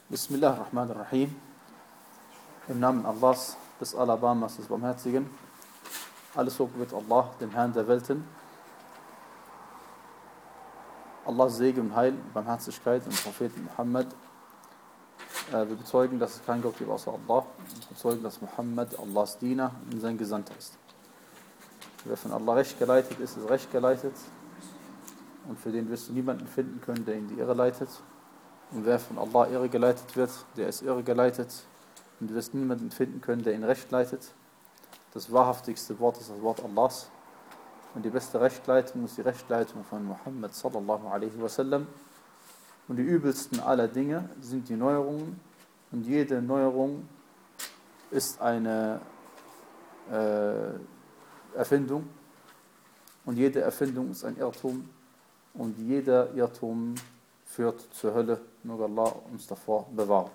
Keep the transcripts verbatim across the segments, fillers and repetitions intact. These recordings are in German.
Bismillah ar-Rahman ar-Rahim. Im Namen Allahs, des Alabamas, des Barmherzigen. Alles Lob wird Allah, dem Herrn der Welten. Allahs Segen und Heil, Barmherzigkeit und Propheten Muhammad. Wir bezeugen, dass es kein Gott gibt außer Allah. Wir bezeugen, dass Muhammad Allahs Diener und sein Gesandter ist. Wer von Allah recht geleitet ist, ist recht geleitet. Und für den wirst du niemanden finden können, der ihn die Irre leitet. Und wer von Allah irre geleitet wird, der ist irre geleitet. Und du wirst niemanden finden können, der ihn recht leitet. Das wahrhaftigste Wort ist das Wort Allahs. Und die beste Rechtleitung ist die Rechtleitung von Muhammad sallallahu alaihi wasallam. Und die übelsten aller Dinge sind die Neuerungen. Und jede Neuerung ist eine äh, Erfindung. Und jede Erfindung ist ein Irrtum. Und jeder Irrtum führt zur Hölle. Möge Allah uns davor bewahren.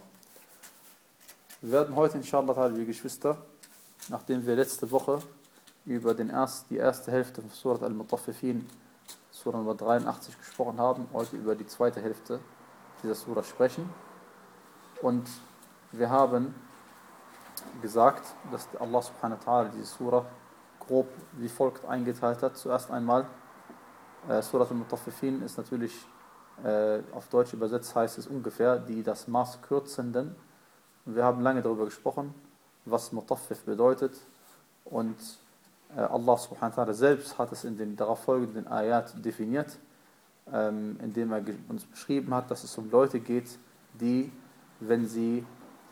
Wir werden heute, inshallah, liebe Geschwister, nachdem wir letzte Woche über den erst, die erste Hälfte von Surat al-Mutaffifin, Surah Nummer dreiundachtzig, gesprochen haben, heute über die zweite Hälfte dieser Surah sprechen. Und wir haben gesagt, dass Allah subhanahu wa ta'ala diese Surah grob wie folgt eingeteilt hat. Zuerst einmal, äh, Surat al-Mutaffifin ist natürlich äh, auf Deutsch übersetzt, heißt es ungefähr, die das Maß kürzenden. Und wir haben lange darüber gesprochen, was Mutaffif bedeutet. Und äh, Allah subhanahu wa ta'ala selbst hat es in den darauf folgenden Ayat definiert, ähm, indem er uns beschrieben hat, dass es um Leute geht, die, wenn sie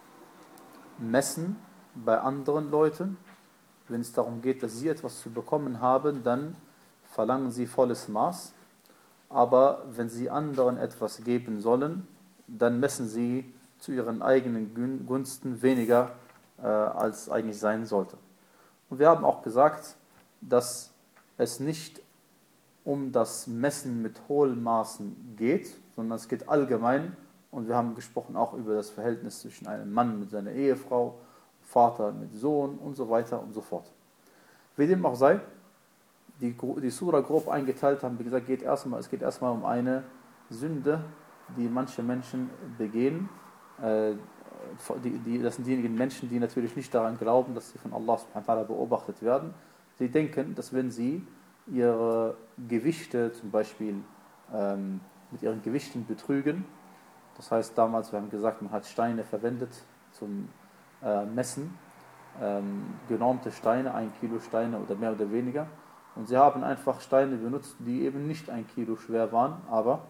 messen bei anderen Leuten, wenn es darum geht, dass sie etwas zu bekommen haben, dann verlangen sie volles Maß. Aber wenn sie anderen etwas geben sollen, dann messen sie zu ihren eigenen Gunsten weniger, äh, als eigentlich sein sollte. Und wir haben auch gesagt, dass es nicht um das Messen mit Hohlmaßen geht, sondern es geht allgemein. Und wir haben gesprochen auch über das Verhältnis zwischen einem Mann mit seiner Ehefrau, Vater mit Sohn und so weiter und so fort. Wie dem auch sei, die, die Surah grob eingeteilt haben, wie gesagt, geht erstmal, es geht erstmal um eine Sünde, die manche Menschen begehen. Äh, die, die, das sind diejenigen Menschen, die natürlich nicht daran glauben, dass sie von Allah subhanahu wa ta'ala beobachtet werden. Sie denken, dass wenn sie ihre Gewichte zum Beispiel ähm, mit ihren Gewichten betrügen, das heißt damals, wir haben gesagt, man hat Steine verwendet zum äh, Messen, ähm, genormte Steine, ein Kilo Steine oder mehr oder weniger. Und sie haben einfach Steine benutzt, die eben nicht ein Kilo schwer waren, aber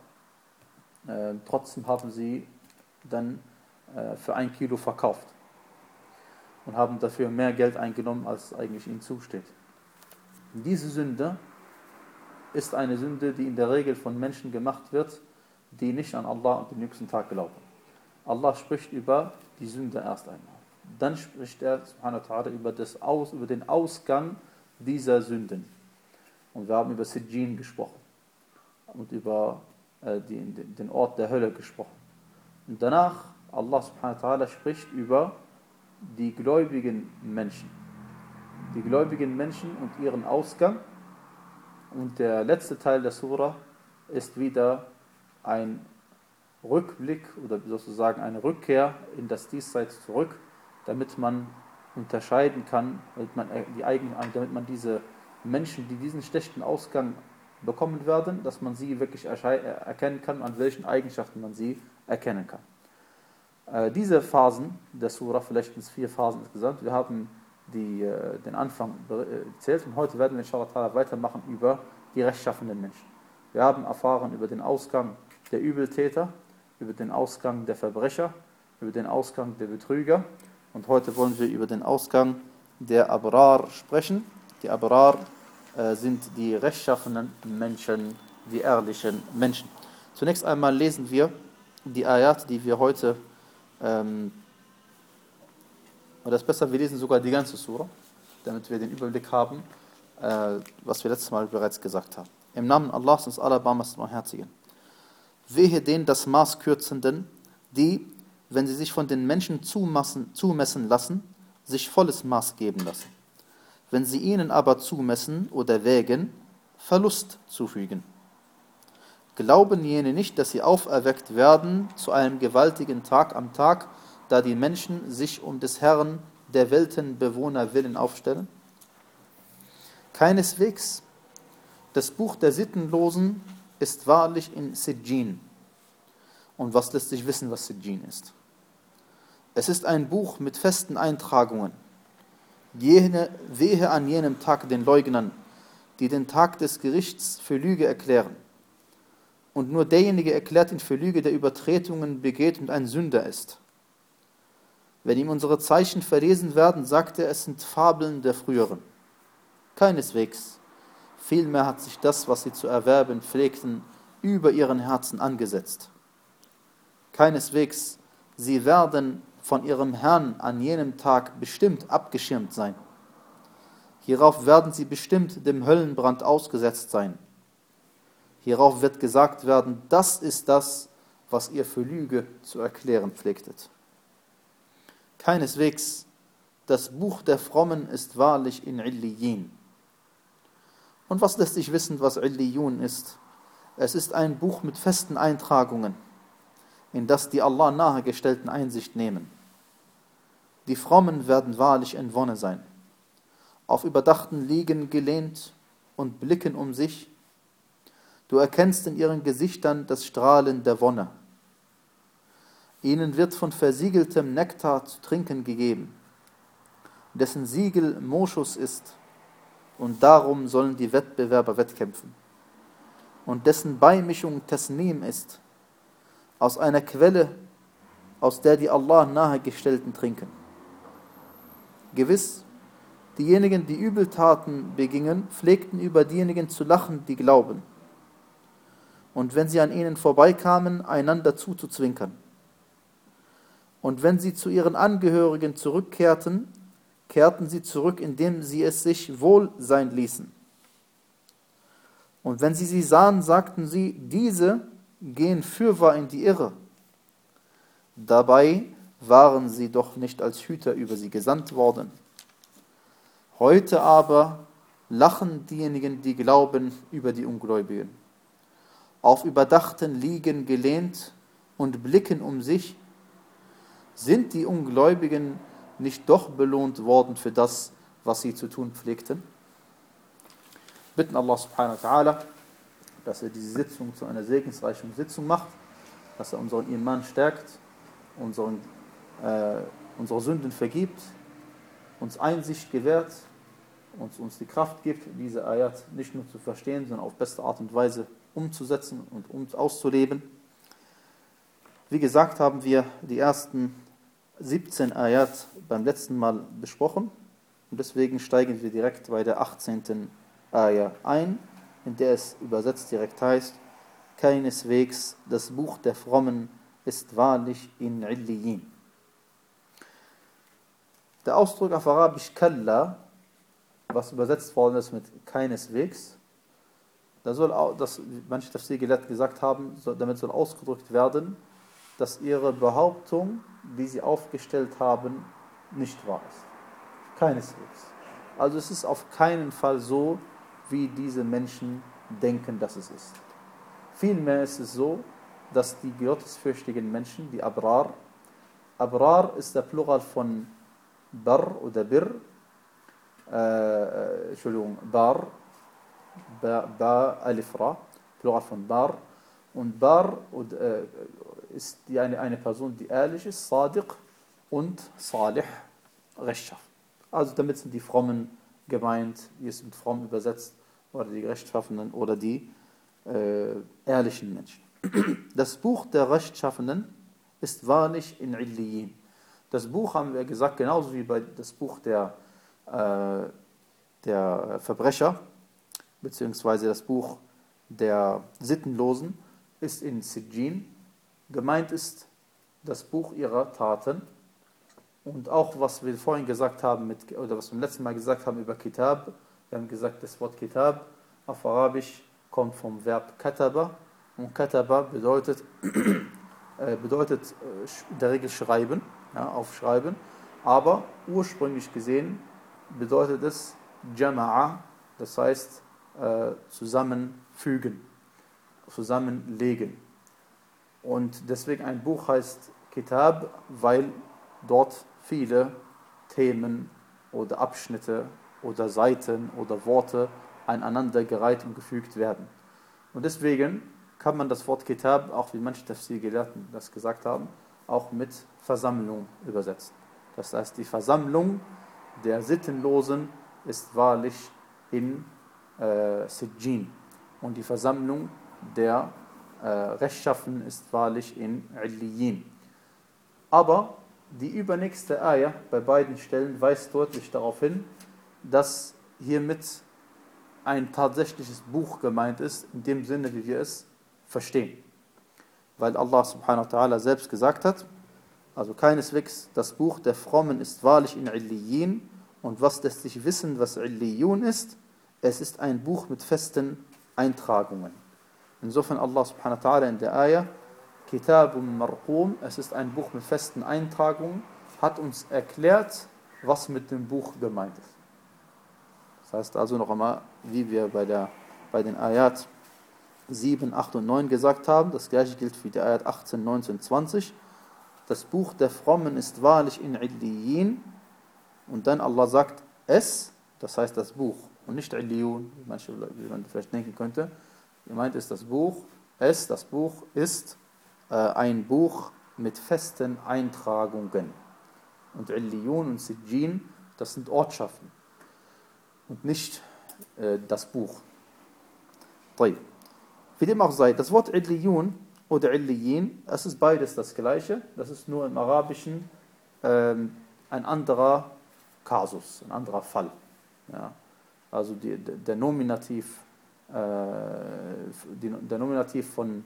äh, trotzdem haben sie dann äh, für ein Kilo verkauft und haben dafür mehr Geld eingenommen, als eigentlich ihnen zusteht. Und diese Sünde ist eine Sünde, die in der Regel von Menschen gemacht wird, die nicht an Allah und den jüngsten Tag glauben. Allah spricht über die Sünde erst einmal. Dann spricht er subhanahu wa ta'ala über, das Aus, über den Ausgang dieser Sünden. Und wir haben über Sijjin gesprochen und über äh, die, den Ort der Hölle gesprochen. Und danach, Allah subhanahu wa ta'ala spricht über die gläubigen Menschen. Die gläubigen Menschen und ihren Ausgang. Und der letzte Teil der Surah ist wieder ein Rückblick oder sozusagen eine Rückkehr in das Diesseits zurück, damit man unterscheiden kann, damit man, die eigenen, damit man diese Menschen, die diesen schlechten Ausgang bekommen werden, dass man sie wirklich erkennen kann, an welchen Eigenschaften man sie erkennen kann. Äh, diese Phasen der Surah, vielleicht sind es vier Phasen insgesamt, wir haben die, äh, den Anfang erzählt und heute werden wir inshallah weitermachen über die rechtschaffenden Menschen. Wir haben erfahren über den Ausgang der Übeltäter, über den Ausgang der Verbrecher, über den Ausgang der Betrüger und heute wollen wir über den Ausgang der Abrar sprechen. Die Abrar äh, sind die rechtschaffenen Menschen, die ehrlichen Menschen. Zunächst einmal lesen wir die Ayat, die wir heute, ähm, oder das ist besser, wir lesen sogar die ganze Surah, damit wir den Überblick haben, äh, was wir letztes Mal bereits gesagt haben. Im Namen Allahs des Alabamas Barmherzigen. Wehe den das Maß kürzenden, die, wenn sie sich von den Menschen zumassen, zumessen lassen, sich volles Maß geben lassen. Wenn sie ihnen aber zumessen oder wägen, Verlust zufügen. Glauben jene nicht, dass sie auferweckt werden zu einem gewaltigen Tag am Tag, da die Menschen sich um des Herrn der Weltenbewohner willen aufstellen? Keineswegs. Das Buch der Sittenlosen ist wahrlich in Sijjin. Und was lässt sich wissen, was Sijjin ist? Es ist ein Buch mit festen Eintragungen. Jene, wehe an jenem Tag den Leugnern, die den Tag des Gerichts für Lüge erklären. Und nur derjenige erklärt ihn für Lüge, der Übertretungen begeht und ein Sünder ist. Wenn ihm unsere Zeichen verlesen werden, sagt er, es sind Fabeln der Früheren. Keineswegs. Vielmehr hat sich das, was sie zu erwerben pflegten, über ihren Herzen angesetzt. Keineswegs, sie werden von ihrem Herrn an jenem Tag bestimmt abgeschirmt sein. Hierauf werden sie bestimmt dem Höllenbrand ausgesetzt sein. Hierauf wird gesagt werden, das ist das, was ihr für Lüge zu erklären pflegtet. Keineswegs, das Buch der Frommen ist wahrlich in Illiyin. Und was lässt sich wissen, was Illiyun ist? Es ist ein Buch mit festen Eintragungen, in das die Allah nahegestellten Einsicht nehmen. Die Frommen werden wahrlich in Wonne sein, auf überdachten Liegen gelehnt und blicken um sich. Du erkennst in ihren Gesichtern das Strahlen der Wonne. Ihnen wird von versiegeltem Nektar zu trinken gegeben, dessen Siegel Moschus ist, und darum sollen die Wettbewerber wettkämpfen, und dessen Beimischung Tasnim ist, aus einer Quelle, aus der die Allah nahegestellten trinken. Gewiss, diejenigen, die Übeltaten begingen, pflegten über diejenigen zu lachen, die glauben. Und wenn sie an ihnen vorbeikamen, einander zuzuzwinkern. Und wenn sie zu ihren Angehörigen zurückkehrten, kehrten sie zurück, indem sie es sich wohl sein ließen. Und wenn sie sie sahen, sagten sie, diese gehen fürwahr in die Irre. Dabei waren sie doch nicht als Hüter über sie gesandt worden. Heute aber lachen diejenigen, die glauben, über die Ungläubigen. Auf überdachten Liegen gelehnt und blicken um sich, sind die Ungläubigen nicht doch belohnt worden für das, was sie zu tun pflegten? Bitten Allah subhanahu wa ta'ala, dass er diese Sitzung zu einer segensreichen Sitzung macht, dass er unseren Iman stärkt, unseren, äh, unsere Sünden vergibt, uns Einsicht gewährt, uns, uns die Kraft gibt, diese Ayat nicht nur zu verstehen, sondern auf beste Art und Weise umzusetzen und um, auszuleben. Wie gesagt, haben wir die ersten siebzehn Ayat beim letzten Mal besprochen und deswegen steigen wir direkt bei der achtzehnten Ayah ein, in der es übersetzt direkt heißt, keineswegs das Buch der Frommen ist wahrlich in Illiyin. Der Ausdruck auf Arabisch Kalla, was übersetzt worden ist mit keineswegs, da soll auch, das manche Tafsir-Gelehrte gesagt haben, damit soll ausgedrückt werden, dass ihre Behauptung, die sie aufgestellt haben, nicht wahr ist. Keineswegs. Also es ist auf keinen Fall so, wie diese Menschen denken, dass es ist. Vielmehr ist es so, dass die gottesfürchtigen Menschen, die Abrar, Abrar ist der Plural von Bar oder Bir, äh, Entschuldigung, Bar, Ba, ba Alif Ra, Plural von Bar, und Bar und, äh, ist die eine, eine Person, die ehrlich ist, Sadiq, und Salih, rechtschaffen. Also damit sind die Frommen gemeint, wie es mit fromm übersetzt, oder die Rechtschaffenen oder die äh, ehrlichen Menschen. Das Buch der Rechtschaffenen ist wahrlich in Illiyin. Das Buch, haben wir gesagt, genauso wie bei das Buch der, äh, der Verbrecher, beziehungsweise das Buch der Sittenlosen, ist in Sijjin. Gemeint ist das Buch ihrer Taten. Und auch, was wir vorhin gesagt haben, mit, oder was wir beim letzten Mal gesagt haben über Kitab, wir haben gesagt, das Wort Kitab auf Arabisch kommt vom Verb Kataba. Und Kataba bedeutet, äh, bedeutet äh, in der Regel schreiben, ja, aufschreiben. Aber ursprünglich gesehen bedeutet es Jama'a, das heißt äh, zusammenfügen. zusammenlegen. Und deswegen ein Buch heißt Kitab, weil dort viele Themen oder Abschnitte oder Seiten oder Worte aneinandergereiht und gefügt werden. Und deswegen kann man das Wort Kitab, auch wie manche Tafsir-Gelehrten das gesagt haben, auch mit Versammlung übersetzen. Das heißt, die Versammlung der Sittenlosen ist wahrlich in äh, Sijjin und die Versammlung der äh, Rechtschaffenen ist wahrlich in Illiyin. Aber die übernächste Ayah bei beiden Stellen weist deutlich darauf hin, dass hiermit ein tatsächliches Buch gemeint ist, in dem Sinne, wie wir es verstehen. Weil Allah subhanahu wa ta'ala selbst gesagt hat, also keineswegs das Buch der Frommen ist wahrlich in Illiyin, und was lässt sich wissen, was Illiyun ist? Es ist ein Buch mit festen Eintragungen. Insofern Allah subhanahu wa ta'ala in der Ayah, Kitabun Marqum, es ist ein Buch mit festen Eintragungen, hat uns erklärt, was mit dem Buch gemeint ist. Das heißt also noch einmal, wie wir bei, der, bei den Ayat sieben, acht und neun gesagt haben, das gleiche gilt für die Ayat achtzehn, neunzehn, zwanzig. Das Buch der Frommen ist wahrlich in Illiyin, und dann Allah sagt es, das heißt das Buch, und nicht Illiyun, wie manche, wie man vielleicht denken könnte. Gemeint ist das Buch, es, das Buch ist äh, ein Buch mit festen Eintragungen. Und Illiyun und Sijjin, das sind Ortschaften und nicht äh, das Buch. Wie dem auch sei, das Wort Illiyun oder Illiyin, es ist beides das gleiche, das ist nur im Arabischen ähm, ein anderer Kasus, ein anderer Fall. Ja. Also die, der Nominativ äh, die, der Nominativ von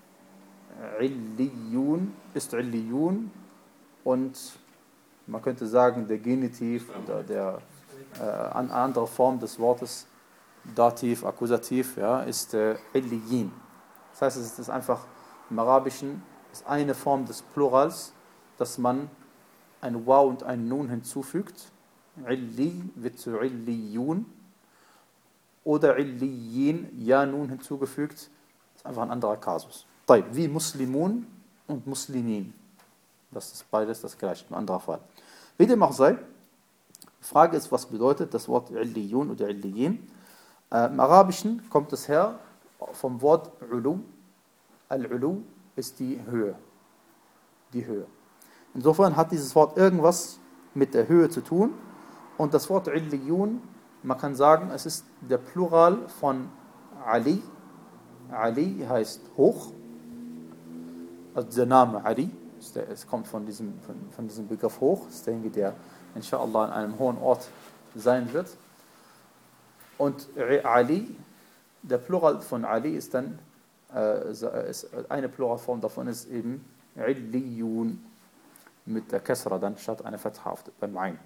Illiyun ist Illiyun, und man könnte sagen, der Genitiv oder der äh, eine andere Form des Wortes, Dativ, Akkusativ, ja, ist äh, Illiyin. Das heißt, es ist einfach im Arabischen ist eine Form des Plurals, dass man ein Waw und ein Nun hinzufügt. Illi wird zu Illiyun, oder Illiyin, ja Nun hinzugefügt, ist einfach ein anderer Kasus. Wie Muslimun und Muslimin. Das ist beides das gleiche, ein anderer Fall. Wie dem auch sei, die Frage ist, was bedeutet das Wort Illiyun oder Illiyin? Äh, Im Arabischen kommt es her vom Wort Ulu. Al-Ulu ist die Höhe. Die Höhe. Insofern hat dieses Wort irgendwas mit der Höhe zu tun. Und das Wort Illiyun, man kann sagen, es ist der Plural von Ali. Ali heißt hoch. Also der Name Ali, es kommt von diesem, von, von diesem Begriff hoch. Das ist derjenige, der inshallah an einem hohen Ort sein wird. Und Ali, der Plural von Ali ist dann, äh, ist, eine Pluralform davon ist eben Illiyun mit der Kasra dann statt einer Fatha beim Ain.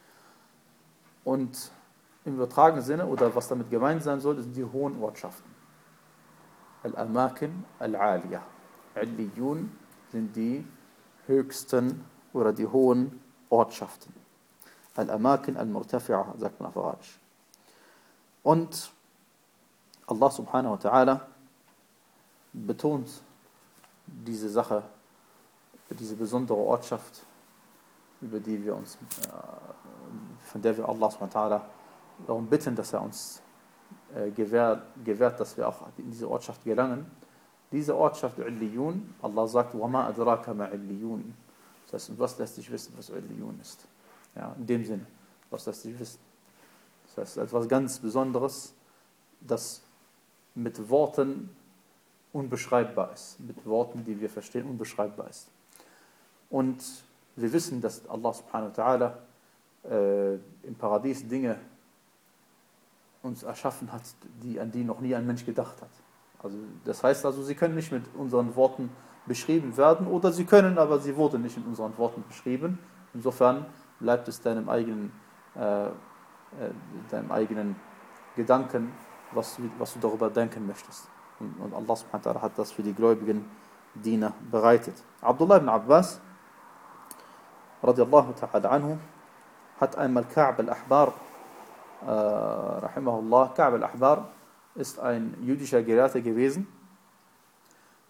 Und im übertragenen Sinne, oder was damit gemeint sein soll, sind die hohen Ortschaften. Al-Amakin al-Aliyah. Illiyun sind die höchsten oder die hohen Ortschaften. Al-Amakin al-Murtafi'ah, sagt man auf Arabisch. Und Allah subhanahu wa ta'ala betont diese Sache, diese besondere Ortschaft, über die wir uns, von der wir Allah subhanahu wa ta'ala darum bitten, dass er uns gewährt, gewährt, dass wir auch in diese Ortschaft gelangen. Diese Ortschaft Illiyun, Allah sagt, وَمَا أَدْرَاكَ مَا Illiyun. Das heißt, was lässt sich wissen, was Illiyun ist? Ja, in dem Sinne, was lässt sich wissen? Das heißt, etwas ganz Besonderes, das mit Worten unbeschreibbar ist, mit Worten, die wir verstehen, unbeschreibbar ist. Und wir wissen, dass Allah subhanahu wa ta'ala äh, im Paradies Dinge uns erschaffen hat, die, an die noch nie ein Mensch gedacht hat. Also das heißt also, sie können nicht mit unseren Worten beschrieben werden, oder sie können, aber sie wurden nicht in unseren Worten beschrieben. Insofern bleibt es deinem eigenen, äh, äh, deinem eigenen Gedanken, was, was du darüber denken möchtest. Und, und Allah subhanahu wa ta'ala hat das für die gläubigen Diener bereitet. Abdullah ibn Abbas radiallahu ta'ala anhu hat einmal Ka'b al-Ahbar äh, rahimahullah, Ka'b al-Ahbar ist ein jüdischer Gelehrter gewesen,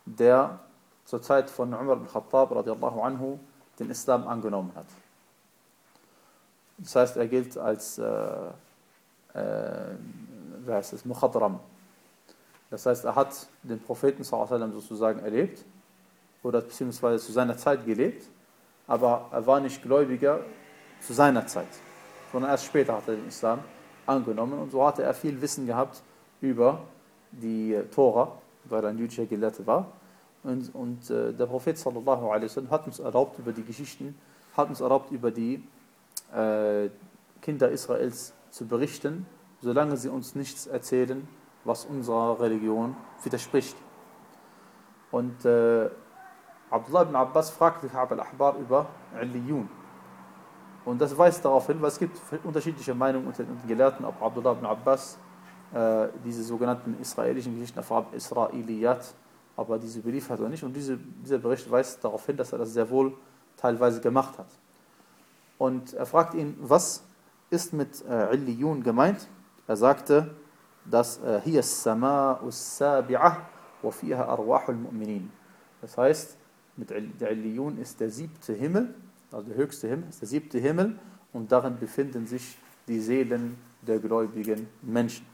der zur Zeit von Umar ibn Khattab radiallahu anhu den Islam angenommen hat. Das heißt, er gilt als äh, äh, wie heißt es, Mukhadram. Das heißt, er hat den Propheten sallallahu alaihi wasallam sozusagen erlebt oder beziehungsweise zu seiner Zeit gelebt, aber er war nicht Gläubiger zu seiner Zeit, sondern erst später hat er den Islam angenommen und so hatte er viel Wissen gehabt über die Tora, weil er ein jüdischer Gelehrter war. Und, und äh, der Prophet sallallahu alaihi wasallam hat uns erlaubt, über die Geschichten, hat uns erlaubt, über die äh, Kinder Israels zu berichten, solange sie uns nichts erzählen, was unserer Religion widerspricht. Und äh, Abdullah ibn Abbas fragte Ka'b al-Ahbar über Illiyun. Und das weist darauf hin, weil es gibt unterschiedliche Meinungen unter den Gelehrten, ob Abdullah ibn Abbas äh, diese sogenannten israelischen Geschichten auf Arabisch Israiliyat, aber diese beliefert oder nicht. Und diese, dieser Bericht weist darauf hin, dass er das sehr wohl teilweise gemacht hat. Und er fragt ihn, was ist mit äh, Illiyun gemeint? Er sagte, dass hier as-Sama'u as-Sabi'ah wa fiha arwahul mu'minin. Das heißt, mit der Illiyun ist der siebte Himmel, also der höchste Himmel, ist der siebte Himmel und darin befinden sich die Seelen der gläubigen Menschen.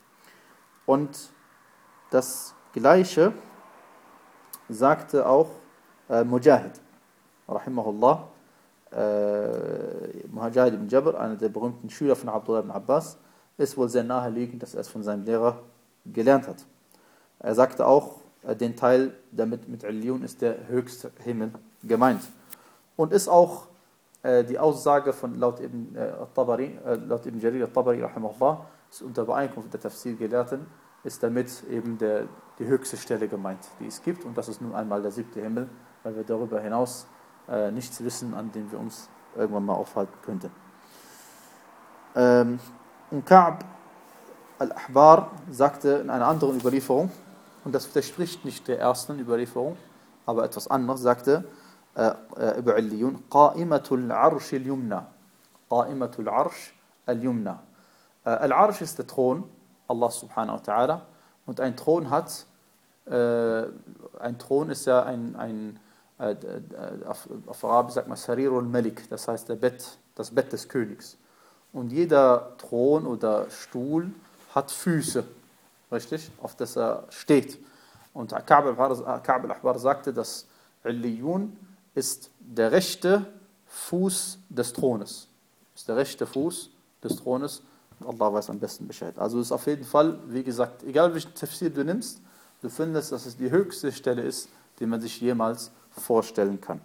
Und das Gleiche sagte auch äh, Mujahid, rahimahullah, äh, Mujahid ibn Jabr, einer der berühmten Schüler von Abdullah ibn Abbas, ist wohl sehr naheliegend, dass er es von seinem Lehrer gelernt hat. Er sagte auch, äh, den Teil, damit mit Illiyun ist der höchste Himmel gemeint. Und ist auch äh, die Aussage von laut Ibn, äh, al-Tabari, äh, laut Ibn Jarir al-Tabari, rahimahullah, ist unter Übereinkunft der Tafsir-Gelehrten, ist damit eben der, die höchste Stelle gemeint, die es gibt. Und das ist nun einmal der siebte Himmel, weil wir darüber hinaus äh, nichts wissen, an dem wir uns irgendwann mal aufhalten könnten. Ähm, und Ka'b al-Ahbar sagte in einer anderen Überlieferung, und das widerspricht nicht der ersten Überlieferung, aber etwas anderes, sagte äh, äh, über Illiyun, Qa'imatul Arsh al-Yumna. Qa'imatul Arsh al-Yumna. Äh, Al-Arsh ist der Thron, Allah subhanahu wa ta'ala, und ein Thron hat, äh, ein Thron ist ja ein, ein äh, auf, auf Arabisch sagt man Sarirul Malik, das heißt der Bett, das Bett des Königs. Und jeder Thron oder Stuhl hat Füße, richtig, auf das er steht. Und Ka'b al-Ahbar sagte, dass Illiyun ist der rechte Fuß des Thrones. Ist der rechte Fuß des Thrones. Und Allah weiß am besten Bescheid. Also ist auf jeden Fall, wie gesagt, egal welchen Tafsir du nimmst, du findest, dass es die höchste Stelle ist, die man sich jemals vorstellen kann.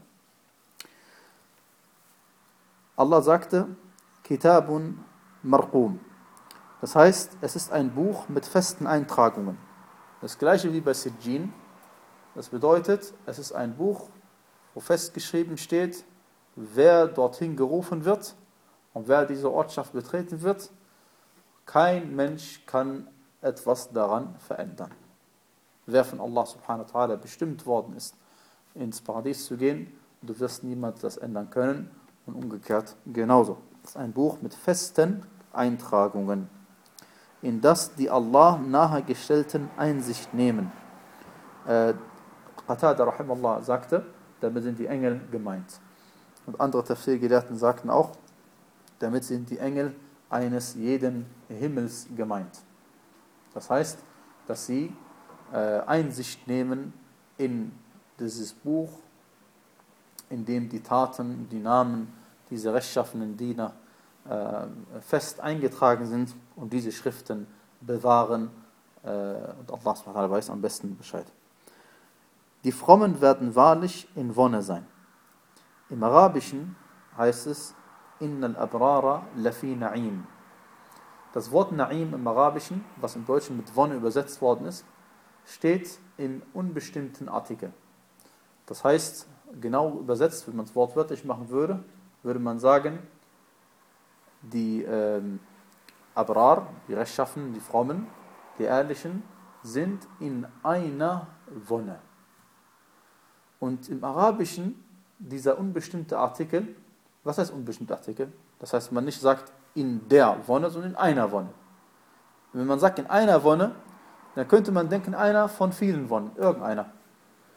Allah sagte, Kitabun Marqum. Das heißt, es ist ein Buch mit festen Eintragungen. Das gleiche wie bei Sijjin. Das bedeutet, es ist ein Buch, wo festgeschrieben steht, wer dorthin gerufen wird und wer diese Ortschaft betreten wird. Kein Mensch kann etwas daran verändern. Wer von Allah subhanahu wa ta'ala bestimmt worden ist, ins Paradies zu gehen, du wirst niemand das ändern können und umgekehrt genauso. Das ist ein Buch mit festen Eintragungen, in das die Allah nahegestellten Einsicht nehmen. Äh, Qatada rahimahullah sagte, damit sind die Engel gemeint. Und andere Tafsir-Gelehrten sagten auch, damit sind die Engel eines jeden Himmels gemeint. Das heißt, dass sie äh, Einsicht nehmen in dieses Buch, in dem die Taten, die Namen dieser rechtschaffenen Diener äh, fest eingetragen sind und diese Schriften bewahren. Äh, und Allah subhanahu wa ta'ala weiß am besten Bescheid. Die Frommen werden wahrlich in Wonne sein. Im Arabischen heißt es, Innal Abrara lafi Na'im. Das Wort Na'im im Arabischen, was im Deutschen mit Wonne übersetzt worden ist, steht im unbestimmten Artikel. Das heißt, genau übersetzt, wenn man es wortwörtlich machen würde, würde man sagen, die ähm, Abrar, die Rechtschaffenen, die Frommen, die Ehrlichen, sind in einer Wonne. Und im Arabischen, dieser unbestimmte Artikel, was heißt unbestimmter Artikel? Das heißt, man nicht sagt in der Wonne, sondern in einer Wonne. Wenn man sagt in einer Wonne, dann könnte man denken, einer von vielen Wonnen, irgendeiner.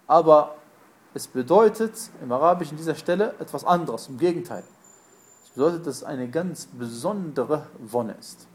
aber es bedeutet im Arabischen an dieser Stelle etwas anderes, im Gegenteil. Es bedeutet, dass es eine ganz besondere Wonne ist.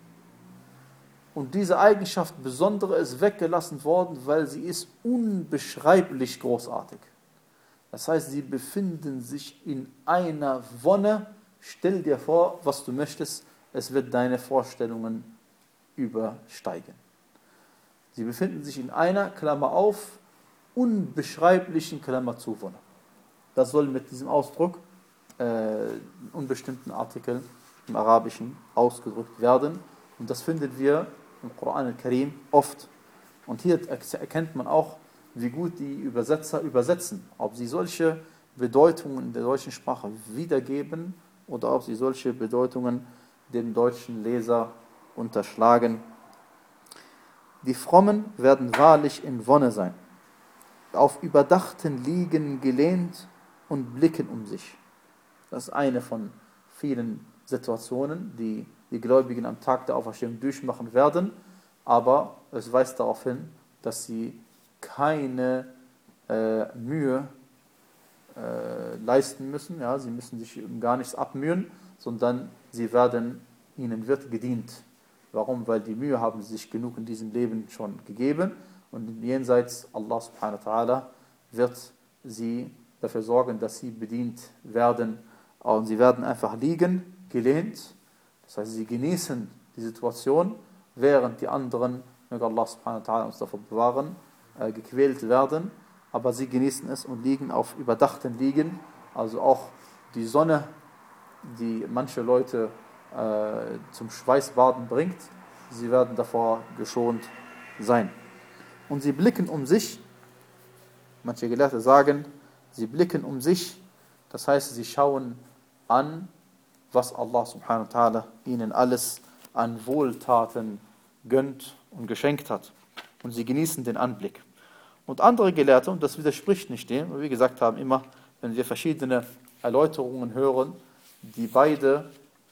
Und diese Eigenschaft besondere ist weggelassen worden, weil sie ist unbeschreiblich großartig. Das heißt, sie befinden sich in einer Wonne. Stell dir vor, was du möchtest, es wird deine Vorstellungen übersteigen. Sie befinden sich in einer, Klammer auf, unbeschreiblichen, Klammer zu, Wonne. Das soll mit diesem Ausdruck äh, in unbestimmten Artikeln im Arabischen ausgedrückt werden. Und das finden wir im Koran al-Karim oft. Und hier erkennt man auch, wie gut die Übersetzer übersetzen. Ob sie solche Bedeutungen in der deutschen Sprache wiedergeben oder ob sie solche Bedeutungen dem deutschen Leser unterschlagen. Die Frommen werden wahrlich in Wonne sein, auf überdachten Liegen gelehnt und blicken um sich. Das ist eine von vielen Situationen, die die Gläubigen am Tag der Auferstehung durchmachen werden, aber es weist darauf hin, dass sie keine äh, Mühe äh, leisten müssen, ja, sie müssen sich gar nichts abmühen, sondern sie werden, ihnen wird gedient. Warum? Weil die Mühe haben sie sich genug in diesem Leben schon gegeben und jenseits Allah subhanahu wa ta'ala wird sie dafür sorgen, dass sie bedient werden und sie werden einfach liegen, gelehnt. Das heißt, sie genießen die Situation, während die anderen, möge Allah subhanahu wa ta'ala uns davor bewahren, äh, gequält werden, aber sie genießen es und liegen auf überdachten Liegen, also auch die Sonne, die manche Leute äh, zum Schweißbaden bringt, sie werden davor geschont sein. Und sie blicken um sich, manche Gelehrte sagen, sie blicken um sich, das heißt, sie schauen an, was Allah subhanahu wa ta'ala ihnen alles an Wohltaten gönnt und geschenkt hat. Und sie genießen den Anblick. Und andere Gelehrte, und das widerspricht nicht dem, wie wir gesagt haben, immer, wenn wir verschiedene Erläuterungen hören, die beide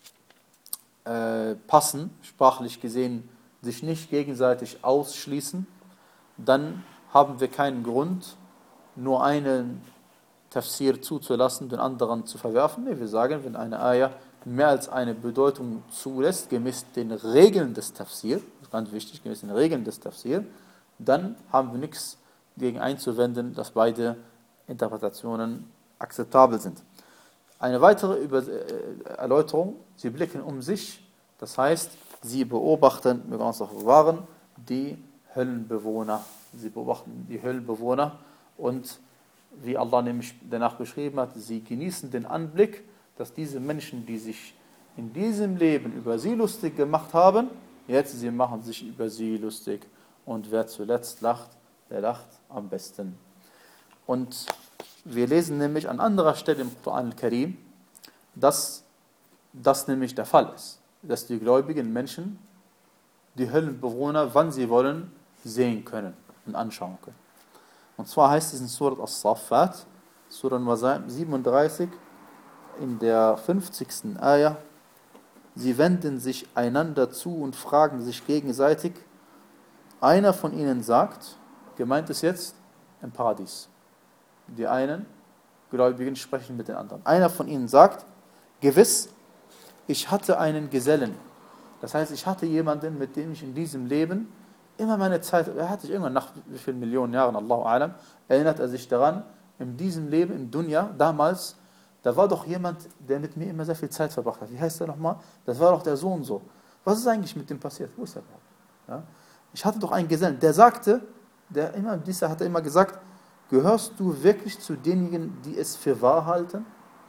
äh, passen, sprachlich gesehen, sich nicht gegenseitig ausschließen, dann haben wir keinen Grund, nur einen Tafsir zuzulassen, den anderen zu verwerfen. Nee, wir sagen, wenn eine Ayah mehr als eine Bedeutung zulässt, gemäß den Regeln des Tafsir, das ist ganz wichtig, gemäß den Regeln des Tafsir, dann haben wir nichts gegen einzuwenden, dass beide Interpretationen akzeptabel sind. Eine weitere Über- äh, Erläuterung, sie blicken um sich, das heißt, sie beobachten, wir uns auch bewahren, die Höllenbewohner. Sie beobachten die Höllenbewohner und wie Allah nämlich danach beschrieben hat, sie genießen den Anblick, dass diese Menschen, die sich in diesem Leben über sie lustig gemacht haben, jetzt sie machen sich über sie lustig. Und wer zuletzt lacht, der lacht am besten. Und wir lesen nämlich an anderer Stelle im Koran al-Karim, dass das nämlich der Fall ist. Dass die gläubigen Menschen die Höllenbewohner, wann sie wollen, sehen können und anschauen können. Und zwar heißt es in Surat As-Saffat, Surah Nummer siebenunddreißig, in der fünfzigsten Ayah, sie wenden sich einander zu und fragen sich gegenseitig. Einer von ihnen sagt, gemeint ist jetzt im Paradies. Die einen Gläubigen sprechen mit den anderen. Einer von ihnen sagt, gewiss, ich hatte einen Gesellen. Das heißt, ich hatte jemanden, mit dem ich in diesem Leben immer meine Zeit, er hat sich irgendwann nach wie vielen Millionen Jahren, Allahu Alam, erinnert er sich daran, in diesem Leben, im Dunya, damals, da war doch jemand, der mit mir immer sehr viel Zeit verbracht hat. Wie heißt der nochmal? Das war doch der Sohn so. Was ist eigentlich mit dem passiert? Wo ist er überhaupt? Ja? Ich hatte doch einen Gesellen, der sagte, der immer, dieser hat immer gesagt, gehörst du wirklich zu denjenigen, die es für wahr halten?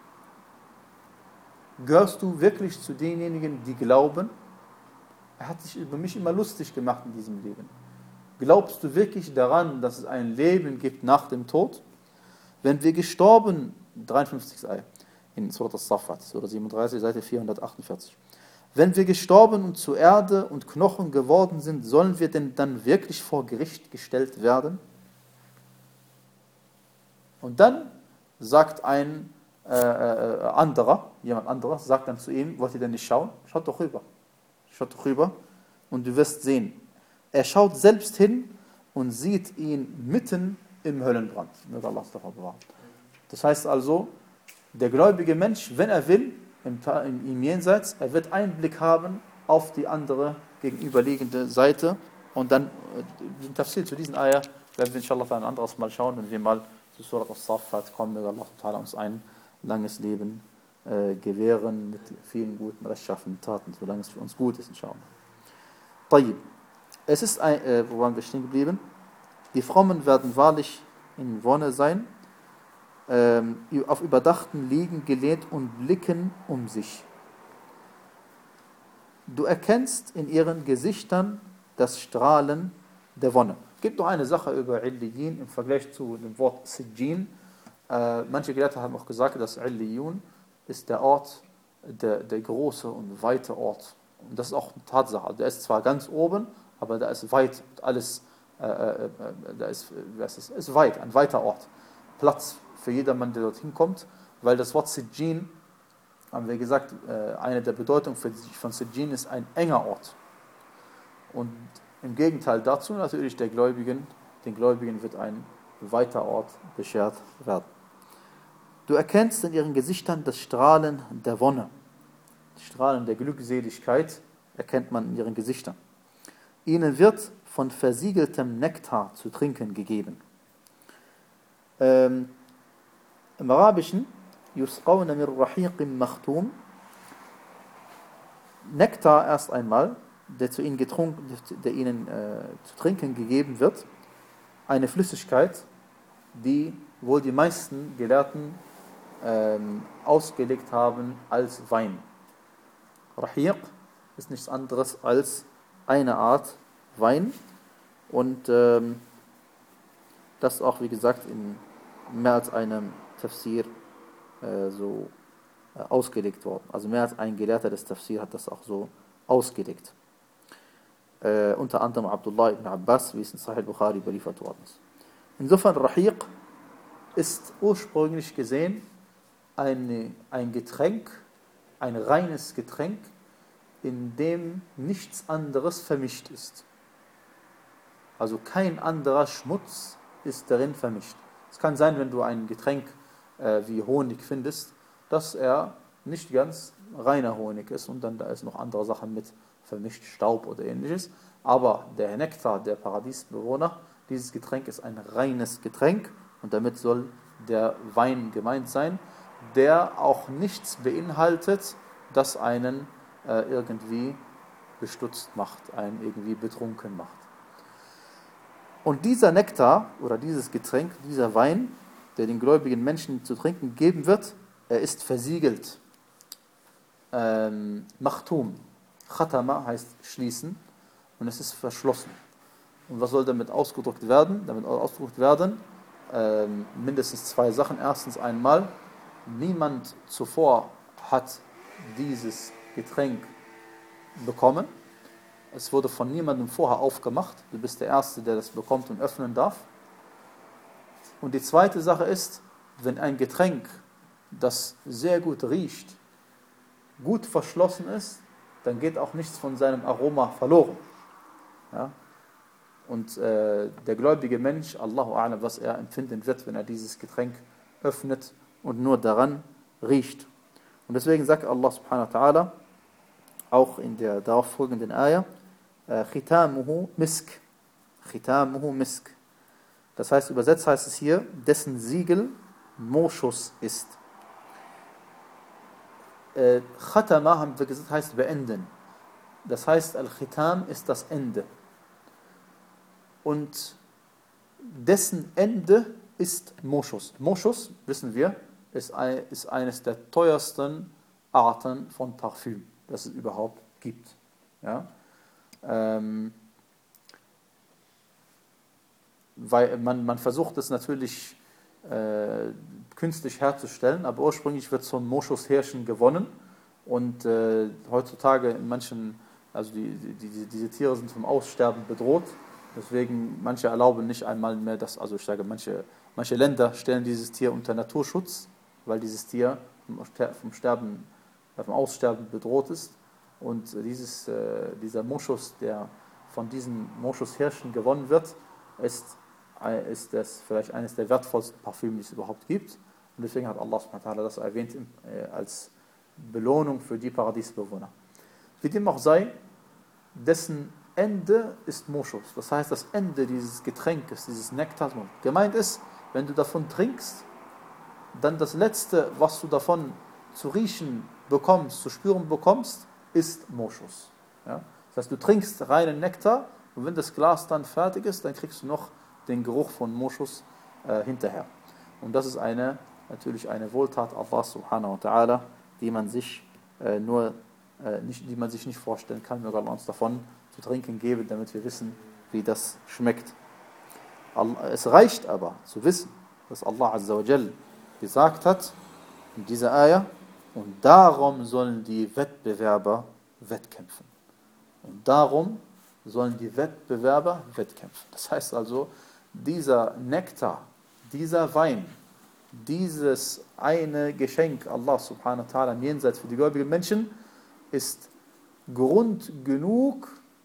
Gehörst du wirklich zu denjenigen, die glauben? Er hat sich über mich immer lustig gemacht in diesem Leben. Glaubst du wirklich daran, dass es ein Leben gibt nach dem Tod? Wenn wir gestorben, dreiundfünfzigste Ayah in Surat As-Saffat, Surah siebenunddreißig, Seite vierhundertachtundvierzig. Wenn wir gestorben und zu Erde und Knochen geworden sind, sollen wir denn dann wirklich vor Gericht gestellt werden? Und dann sagt ein äh, äh, anderer, jemand anderes, sagt dann zu ihm, wollt ihr denn nicht schauen? Schaut doch rüber. Schaut doch rüber und du wirst sehen. Er schaut selbst hin und sieht ihn mitten im Höllenbrand. Möge Allah uns davor bewahren. Das heißt also, der gläubige Mensch, wenn er will, im, im Jenseits, er wird Einblick haben auf die andere gegenüberliegende Seite. Und dann, den Tafsir zu diesen Eier, werden wir inshallah ein anderes Mal schauen, wenn wir mal zu Surat al-Saffat kommen, möge Allah uns ein langes Leben äh, gewähren mit vielen guten, rechtschaffenen Taten, solange es für uns gut ist, inshallah. Tayyib. Es ist ein, äh, wo waren wir stehen geblieben? Die Frommen werden wahrlich in Wonne sein, ähm, auf überdachten Liegen gelehnt und blicken um sich. Du erkennst in ihren Gesichtern das Strahlen der Wonne. Es gibt noch eine Sache über Illiyin im Vergleich zu dem Wort Sijjin. Äh, manche Gelehrte haben auch gesagt, dass Illiyun ist der Ort, der, der große und weite Ort. Und das ist auch eine Tatsache. Der ist zwar ganz oben, aber da ist weit, alles, äh, äh, da ist, was ist, ist weit, ein weiter Ort. Platz für jedermann, der dorthin kommt, weil das Wort Sijjin, haben wir gesagt, äh, eine der Bedeutungen von Sijjin ist ein enger Ort. Und im Gegenteil dazu natürlich der Gläubigen, den Gläubigen wird ein weiter Ort beschert werden. Du erkennst in ihren Gesichtern das Strahlen der Wonne. Die Strahlen der Glückseligkeit erkennt man in ihren Gesichtern. Ihnen wird von versiegeltem Nektar zu trinken gegeben. Ähm, Im Arabischen yusqawna mir rahiqim makhtum. Nektar erst einmal, der zu ihnen getrunken, der ihnen äh, zu trinken gegeben wird, eine Flüssigkeit, die wohl die meisten Gelehrten ähm, ausgelegt haben als Wein. Rahiq ist nichts anderes als eine Art Wein und ähm, das ist auch, wie gesagt, in mehr als einem Tafsir äh, so äh, ausgelegt worden. Also mehr als ein Gelehrter des Tafsir hat das auch so ausgelegt. Äh, unter anderem Abdullah ibn Abbas, wie es in Sahih Bukhari überliefert worden ist. Insofern, Rahiq ist ursprünglich gesehen eine, ein Getränk, ein reines Getränk, in dem nichts anderes vermischt ist. Also kein anderer Schmutz ist darin vermischt. Es kann sein, wenn du ein Getränk äh, wie Honig findest, dass er nicht ganz reiner Honig ist und dann da ist noch andere Sachen mit vermischt, Staub oder ähnliches. Aber der Nektar der Paradiesbewohner, dieses Getränk ist ein reines Getränk und damit soll der Wein gemeint sein, der auch nichts beinhaltet, das einen äh, irgendwie bestutzt macht, einen irgendwie betrunken macht. Und dieser Nektar oder dieses Getränk, dieser Wein, der den gläubigen Menschen zu trinken geben wird, er ist versiegelt. Ähm, Makhtum. Khatama heißt schließen und es ist verschlossen. Und was soll damit ausgedrückt werden? Damit ausgedrückt werden ähm, mindestens zwei Sachen. Erstens einmal, niemand zuvor hat dieses Getränk bekommen. Es wurde von niemandem vorher aufgemacht. Du bist der Erste, der das bekommt und öffnen darf. Und die zweite Sache ist, wenn ein Getränk, das sehr gut riecht, gut verschlossen ist, dann geht auch nichts von seinem Aroma verloren. Ja? Und äh, der gläubige Mensch, Allahu A'lam, was er empfinden wird, wenn er dieses Getränk öffnet und nur daran riecht. Und deswegen sagt Allah subhanahu wa ta'ala, auch in der darauf folgenden Ayah, Khitamuhu misk. Khitamuhu misk. Das heißt, übersetzt heißt es hier, dessen Siegel Moschus ist. Äh, Khatama, haben wir gesagt, heißt beenden. Das heißt, Al-Khitam ist das Ende. Und dessen Ende ist Moschus. Moschus, wissen wir, ist, ein, ist eines der teuersten Arten von Parfüm, das es überhaupt gibt. Ja? Ähm, weil man, man versucht es natürlich äh, künstlich herzustellen, aber ursprünglich wird so ein Moschushirschen gewonnen und äh, heutzutage in manchen, also die, die, die, diese Tiere sind vom Aussterben bedroht, deswegen manche erlauben nicht einmal mehr das, also ich sage, manche, manche Länder stellen dieses Tier unter Naturschutz, weil dieses Tier vom Sterben, vom Aussterben bedroht ist. Und dieses, äh, dieser Moschus, der von diesen Moschushirschen gewonnen wird, ist ist das vielleicht eines der wertvollsten Parfüme, die es überhaupt gibt. Und deswegen hat Allah subhanahu wa ta'ala das erwähnt als Belohnung für die Paradiesbewohner. Wie dem auch sei, dessen Ende ist Moschus. Das heißt, das Ende dieses Getränkes, dieses Nektars. Gemeint ist, wenn du davon trinkst, dann das Letzte, was du davon zu riechen bekommst, zu spüren bekommst, ist Moschus. Ja? Das heißt, du trinkst reinen Nektar und wenn das Glas dann fertig ist, dann kriegst du noch den Geruch von Moschus äh, hinterher. Und das ist eine, natürlich eine Wohltat Allah subhanahu wa ta'ala, die man sich äh, nur äh, nicht, die man sich nicht vorstellen kann. Möge Allah uns davon zu trinken geben, damit wir wissen, wie das schmeckt. Allah, es reicht aber zu wissen, dass Allah azza wa jal gesagt hat in dieser Ayah, und darum sollen die Wettbewerber wettkämpfen. Und darum sollen die Wettbewerber wettkämpfen. Das heißt also, dieser Nektar, dieser Wein, dieses eine Geschenk Allah subhanahu wa ta'ala jenseits für die gläubigen Menschen ist Grund genug,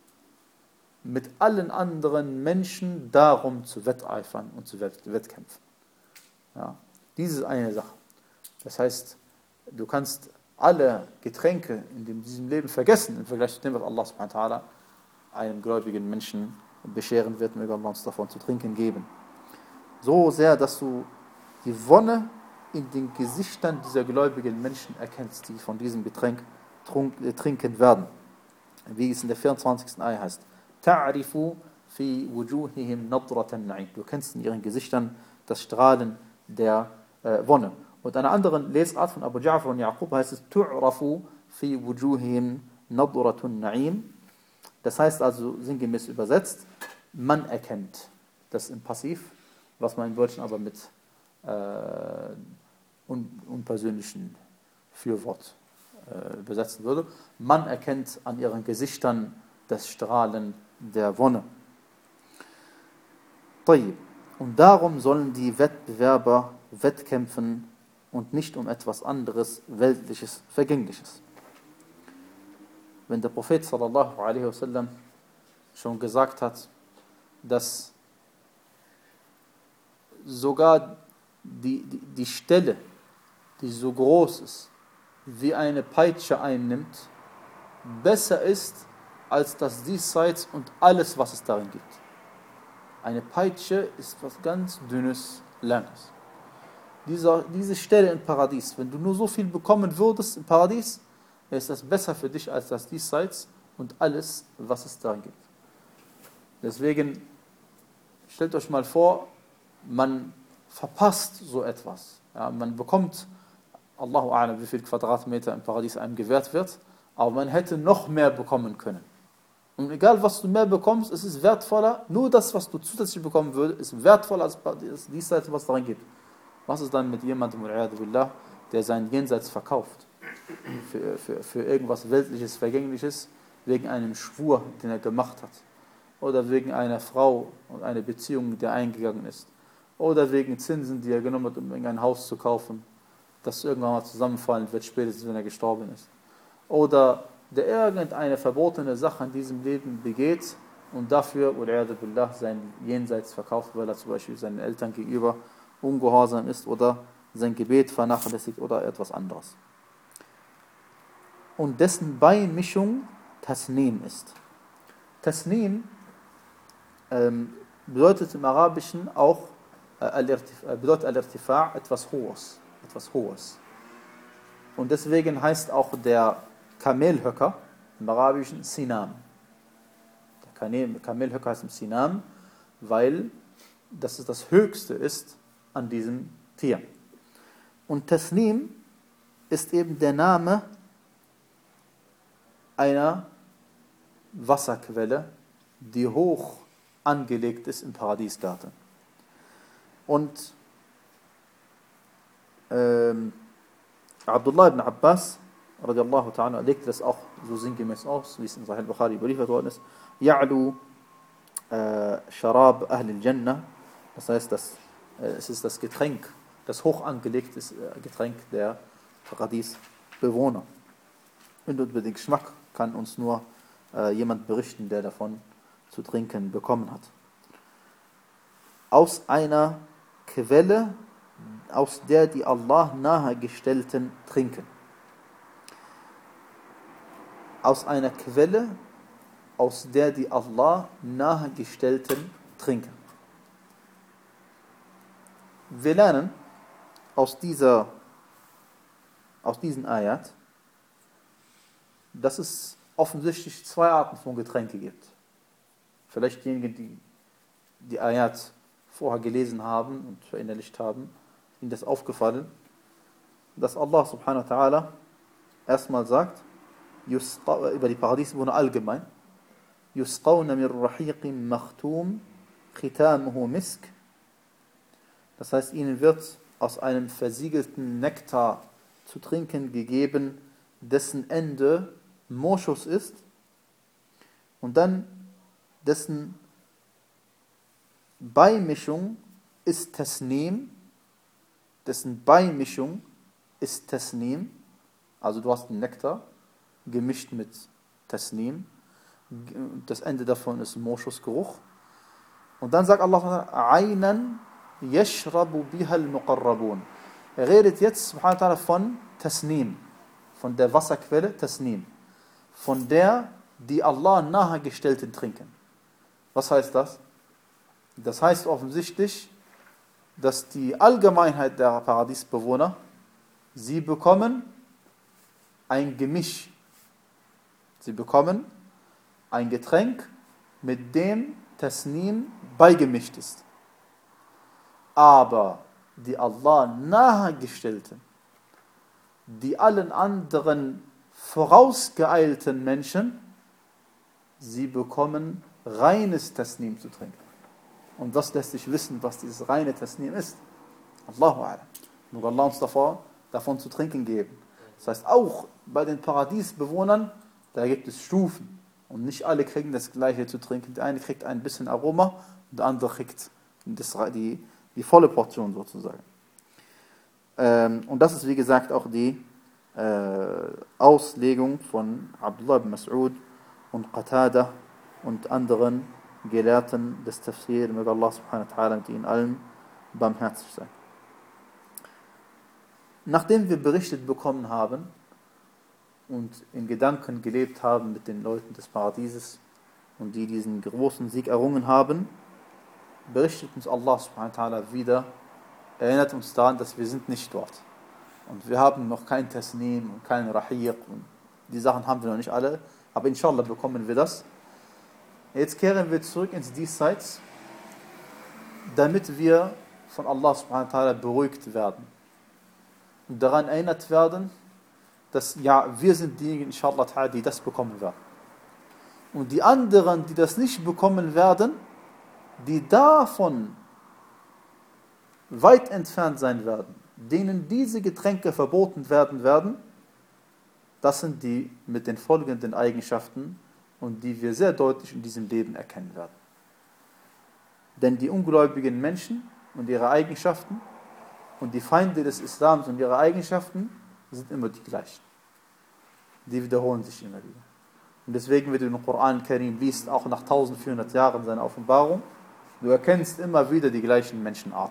mit allen anderen Menschen darum zu wetteifern und zu wettkämpfen. Ja, diese ist eine Sache. Das heißt, du kannst alle Getränke in diesem Leben vergessen im Vergleich zu dem, was Allah subhanahu wa ta'ala einem gläubigen Menschen bescheren wird, möge Allah uns davon zu trinken geben. So sehr, dass du die Wonne in den Gesichtern dieser gläubigen Menschen erkennst, die von diesem Getränk trunk, äh, trinken werden. Wie es in der vierundzwanzigsten Ayah heißt. Ta'rifu fi wujuhihim nadratan na'im. Du kennst in ihren Gesichtern das Strahlen der äh, Wonne. Und einer anderen Lesart von Abu Ja'far und Yaqub heißt es Tu'rafu fi wujuhihim nadratun na'im. Das heißt also sinngemäß übersetzt, man erkennt. Das im Passiv, was man im Deutschen aber mit äh, un, unpersönlichen Fürwort äh, übersetzen würde. Man erkennt an ihren Gesichtern das Strahlen der Wonne. Und darum sollen die Wettbewerber wettkämpfen und nicht um etwas anderes, Weltliches, Vergängliches. Wenn der Prophet sallallahu alaihi wasallam schon gesagt hat, dass sogar die, die, die Stelle, die so groß ist, wie eine Peitsche einnimmt, besser ist als das Diesseits und alles, was es darin gibt. Eine Peitsche ist was ganz Dünnes, Langes. Dieser, diese Stelle im Paradies, wenn du nur so viel bekommen würdest im Paradies, ist das besser für dich als das Diesseits und alles, was es darin gibt. Deswegen stellt euch mal vor, man verpasst so etwas. Ja, man bekommt, Allahu a'lam, wie viel Quadratmeter im Paradies einem gewährt wird, aber man hätte noch mehr bekommen können. Und egal, was du mehr bekommst, es ist wertvoller, nur das, was du zusätzlich bekommen würdest, ist wertvoller als das Diesseits, was darin gibt. Was ist dann mit jemandem, der sein Jenseits verkauft? Für, für, für irgendwas Weltliches, Vergängliches, wegen einem Schwur, den er gemacht hat. Oder wegen einer Frau und einer Beziehung, die er eingegangen ist. Oder wegen Zinsen, die er genommen hat, um ein Haus zu kaufen, das irgendwann mal zusammenfallen wird, spätestens wenn er gestorben ist. Oder der irgendeine verbotene Sache in diesem Leben begeht und dafür, billah, sein Jenseits verkauft, weil er zum Beispiel seinen Eltern gegenüber ungehorsam ist oder sein Gebet vernachlässigt oder etwas anderes. Und dessen Beimischung Tasnim ist. Tasnim ähm, bedeutet im Arabischen auch äh, bedeutet Al-Irtifa' etwas Hohes, etwas Hohes. Und deswegen heißt auch der Kamelhöcker im Arabischen Sinam. Der Kamelhöcker heißt im Sinam, weil das ist das Höchste ist an diesem Tier. Und Tasnim ist eben der Name einer Wasserquelle, die hoch angelegt ist im Paradiesgarten. Und ähm, Abdullah ibn Abbas radiallahu ta'ala legte das auch so sinngemäß aus, wie es in Sahih al-Bukhari überliefert worden ist. Ya'lu äh, Sharab Ahl al-Jannah, das heißt, dass, äh, es ist das Getränk, das hoch angelegt ist, äh, Getränk der Paradiesbewohner. Und über den Geschmack kann uns nur äh, jemand berichten, der davon zu trinken bekommen hat. aus einer Quelle, aus der die Allah nahegestellten trinken. Aus einer Quelle, aus der die Allah nahegestellten trinken. Wir lernen aus dieser, aus diesen Ayat, dass es offensichtlich zwei Arten von Getränke gibt. Vielleicht diejenigen, die die Ayat vorher gelesen haben und verinnerlicht haben, ihnen das aufgefallen, dass Allah subhanahu wa ta'ala erstmal sagt, über die Paradiesbewohner allgemein, يُسْقَوْنَ مِنْ رَحِيقٍ مَخْتُومٍ خِتَامُهُ مِسْكٍ. Das heißt, ihnen wird aus einem versiegelten Nektar zu trinken gegeben, dessen Ende Moschus ist und dann dessen Beimischung ist Tasnim, dessen Beimischung ist Tasnim, also du hast den Nektar gemischt mit Tasnim, das Ende davon ist Moschusgeruch. Und dann sagt Allah, Aynan yashrabu biha al-muqarrabun. Er redet jetzt subhanahu wa ta'ala von Tasnim, von der Wasserquelle Tasnim, von der die Allah nahegestellten trinken. Was heißt das? Das heißt offensichtlich, dass die Allgemeinheit der Paradiesbewohner, sie bekommen ein Gemisch. Sie bekommen ein Getränk, mit dem Tasnim beigemischt ist. Aber die Allah nahegestellten, die allen anderen vorausgeeilten Menschen, sie bekommen reines Tasnim zu trinken. Und das lässt sich wissen, was dieses reine Tasnim ist. Allahu a'lam. Nur Allah uns davor, davon zu trinken geben. Das heißt, auch bei den Paradiesbewohnern, da gibt es Stufen. Und nicht alle kriegen das Gleiche zu trinken. Der eine kriegt ein bisschen Aroma und der andere kriegt das, die, die volle Portion sozusagen. Ähm, und das ist, wie gesagt, auch die äh, Auslegung von Abdullah ibn Mas'ud und Qatada und anderen Gelehrten des Tafsir, möge Allah subhanahu wa ta'ala mit ihnen allen barmherzig sein. Nachdem wir berichtet bekommen haben und in Gedanken gelebt haben mit den Leuten des Paradieses und die diesen großen Sieg errungen haben, berichtet uns Allah subhanahu wa ta'ala wieder, erinnert uns daran, dass wir sind nicht dort. Und wir haben noch kein Tasnim und kein Rahiq und die Sachen haben wir noch nicht alle, aber inshallah bekommen wir das. Jetzt kehren wir zurück ins Diesseits, damit wir von Allah subhanahu wa ta'ala beruhigt werden und daran erinnert werden, dass ja, wir sind diejenigen, inshallah, die das bekommen werden. Und die anderen, die das nicht bekommen werden, die davon weit entfernt sein werden, denen diese Getränke verboten werden werden, das sind die mit den folgenden Eigenschaften und die wir sehr deutlich in diesem Leben erkennen werden. Denn die ungläubigen Menschen und ihre Eigenschaften und die Feinde des Islams und ihre Eigenschaften sind immer die gleichen. Die wiederholen sich immer wieder. Und deswegen, wenn du den Koran Karim liest, auch nach eintausendvierhundert Jahren seiner Offenbarung, du erkennst immer wieder die gleichen Menschenarten.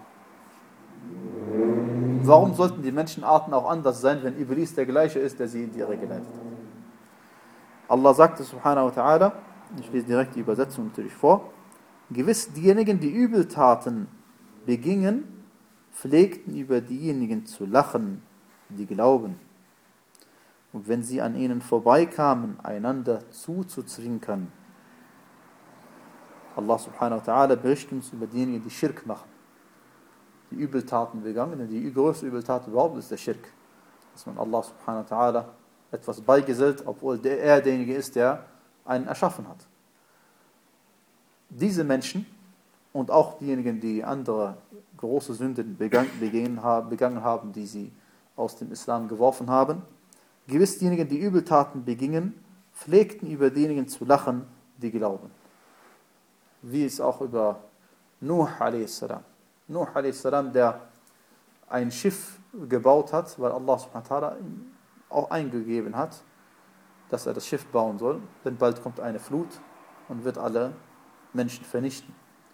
Warum sollten die Menschenarten auch anders sein, wenn Iblis der gleiche ist, der sie in die Irre geleitet hat? Allah sagte subhanahu wa ta'ala, ich lese direkt die Übersetzung natürlich vor, gewiss diejenigen, die Übeltaten begingen, pflegten über diejenigen zu lachen, die glauben. Und wenn sie an ihnen vorbeikamen, einander zuzuzwinkern. Allah subhanahu wa ta'ala berichtet uns über diejenigen, die Schirk machen, die Übeltaten begangen, denn die größte Übeltat überhaupt ist der Schirk. Dass man Allah subhanahu wa ta'ala etwas beigesellt, obwohl der, er derjenige ist, der einen erschaffen hat. Diese Menschen und auch diejenigen, die andere große Sünden begangen, begangen, haben, begangen haben, die sie aus dem Islam geworfen haben, gewiss diejenigen, die Übeltaten begingen, pflegten über diejenigen zu lachen, die glauben. Wie es auch über Nuh a.s. Nuh a.s., der ein Schiff gebaut hat, weil Allah subhanahu wa ta'ala auch eingegeben hat, dass er das Schiff bauen soll, denn bald kommt eine Flut und wird alle Menschen vernichten.